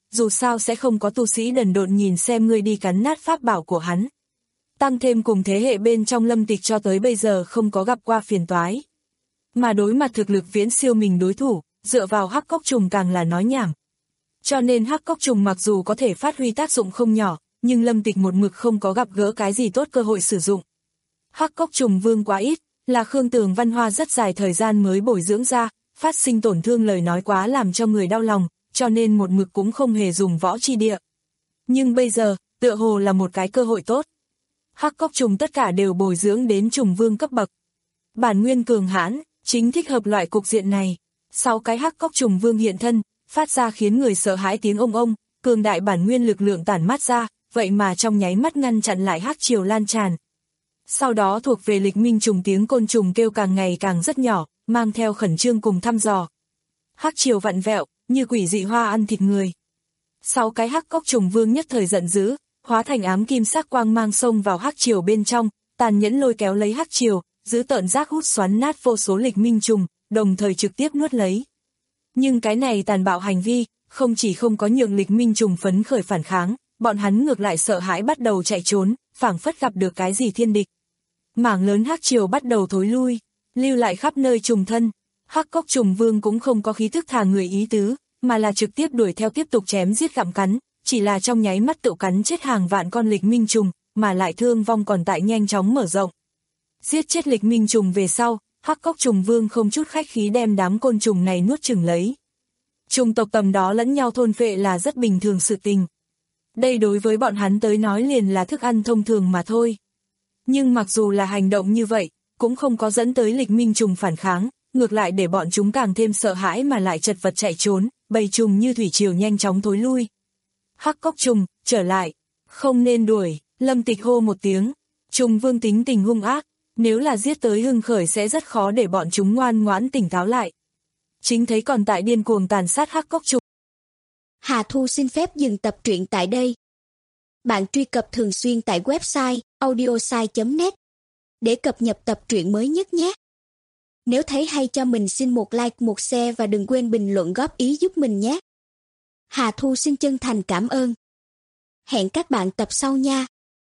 dù sao sẽ không có tu sĩ đần độn nhìn xem ngươi đi cắn nát pháp bảo của hắn. Tăng thêm cùng thế hệ bên trong Lâm Tịch cho tới bây giờ không có gặp qua phiền toái. Mà đối mặt thực lực viễn siêu mình đối thủ, dựa vào hắc cốc trùng càng là nói nhảm. Cho nên hắc cốc trùng mặc dù có thể phát huy tác dụng không nhỏ, nhưng Lâm Tịch một mực không có gặp gỡ cái gì tốt cơ hội sử dụng. Hắc cốc trùng vương quá ít, là Khương Tường Văn Hoa rất dài thời gian mới bồi dưỡng ra, phát sinh tổn thương lời nói quá làm cho người đau lòng, cho nên một mực cũng không hề dùng võ chi địa. Nhưng bây giờ, tựa hồ là một cái cơ hội tốt. Hắc cốc trùng tất cả đều bồi dưỡng đến trùng vương cấp bậc. Bản nguyên cường hãn, chính thích hợp loại cục diện này. Sáu cái hắc cốc trùng vương hiện thân, phát ra khiến người sợ hãi tiếng ông ông, cường đại bản nguyên lực lượng tản mát ra, vậy mà trong nháy mắt ngăn chặn lại hắc triều lan tràn. Sau đó thuộc về lịch minh trùng tiếng côn trùng kêu càng ngày càng rất nhỏ, mang theo khẩn trương cùng thăm dò. Hắc triều vặn vẹo, như quỷ dị hoa ăn thịt người. Sáu cái hắc cốc trùng vương nhất thời giận dữ, hóa thành ám kim sắc quang mang xông vào hắc triều bên trong, tàn nhẫn lôi kéo lấy hắc triều, giữ tợn giác hút xoắn nát vô số lịch minh trùng, đồng thời trực tiếp nuốt lấy. Nhưng cái này tàn bạo hành vi, không chỉ không có nhượng lịch minh trùng phấn khởi phản kháng, bọn hắn ngược lại sợ hãi bắt đầu chạy trốn, phảng phất gặp được cái gì thiên địch. Mảng lớn hắc triều bắt đầu thối lui, lưu lại khắp nơi trùng thân. Hắc cốc trùng vương cũng không có khí thức thả người ý tứ, mà là trực tiếp đuổi theo tiếp tục chém giết gặm cắn, chỉ là trong nháy mắt tự cắn chết hàng vạn con lịch minh trùng, mà lại thương vong còn tại nhanh chóng mở rộng. Giết chết lịch minh trùng về sau, hắc cốc trùng vương không chút khách khí đem đám côn trùng này nuốt chửng lấy. Trùng tộc tầm đó lẫn nhau thôn phệ là rất bình thường sự tình. Đây đối với bọn hắn tới nói liền là thức ăn thông thường mà thôi. Nhưng mặc dù là hành động như vậy, cũng không có dẫn tới lịch minh trùng phản kháng, ngược lại để bọn chúng càng thêm sợ hãi mà lại chật vật chạy trốn, bầy trùng như thủy triều nhanh chóng thối lui. Hắc cốc trùng, trở lại, không nên đuổi, Lâm Tịch hô một tiếng. Trùng vương tính tình hung ác, nếu là giết tới hưng khởi sẽ rất khó để bọn chúng ngoan ngoãn tỉnh táo lại. Chính thấy còn tại điên cuồng tàn sát hắc cốc trùng. Hà Thu xin phép dừng tập truyện tại đây. Bạn truy cập thường xuyên tại website audiosai chấm net để cập nhật tập truyện mới nhất nhé. Nếu thấy hay cho mình xin một like, một share và đừng quên bình luận góp ý giúp mình nhé. Hà Thu xin chân thành cảm ơn. Hẹn các bạn tập sau nha.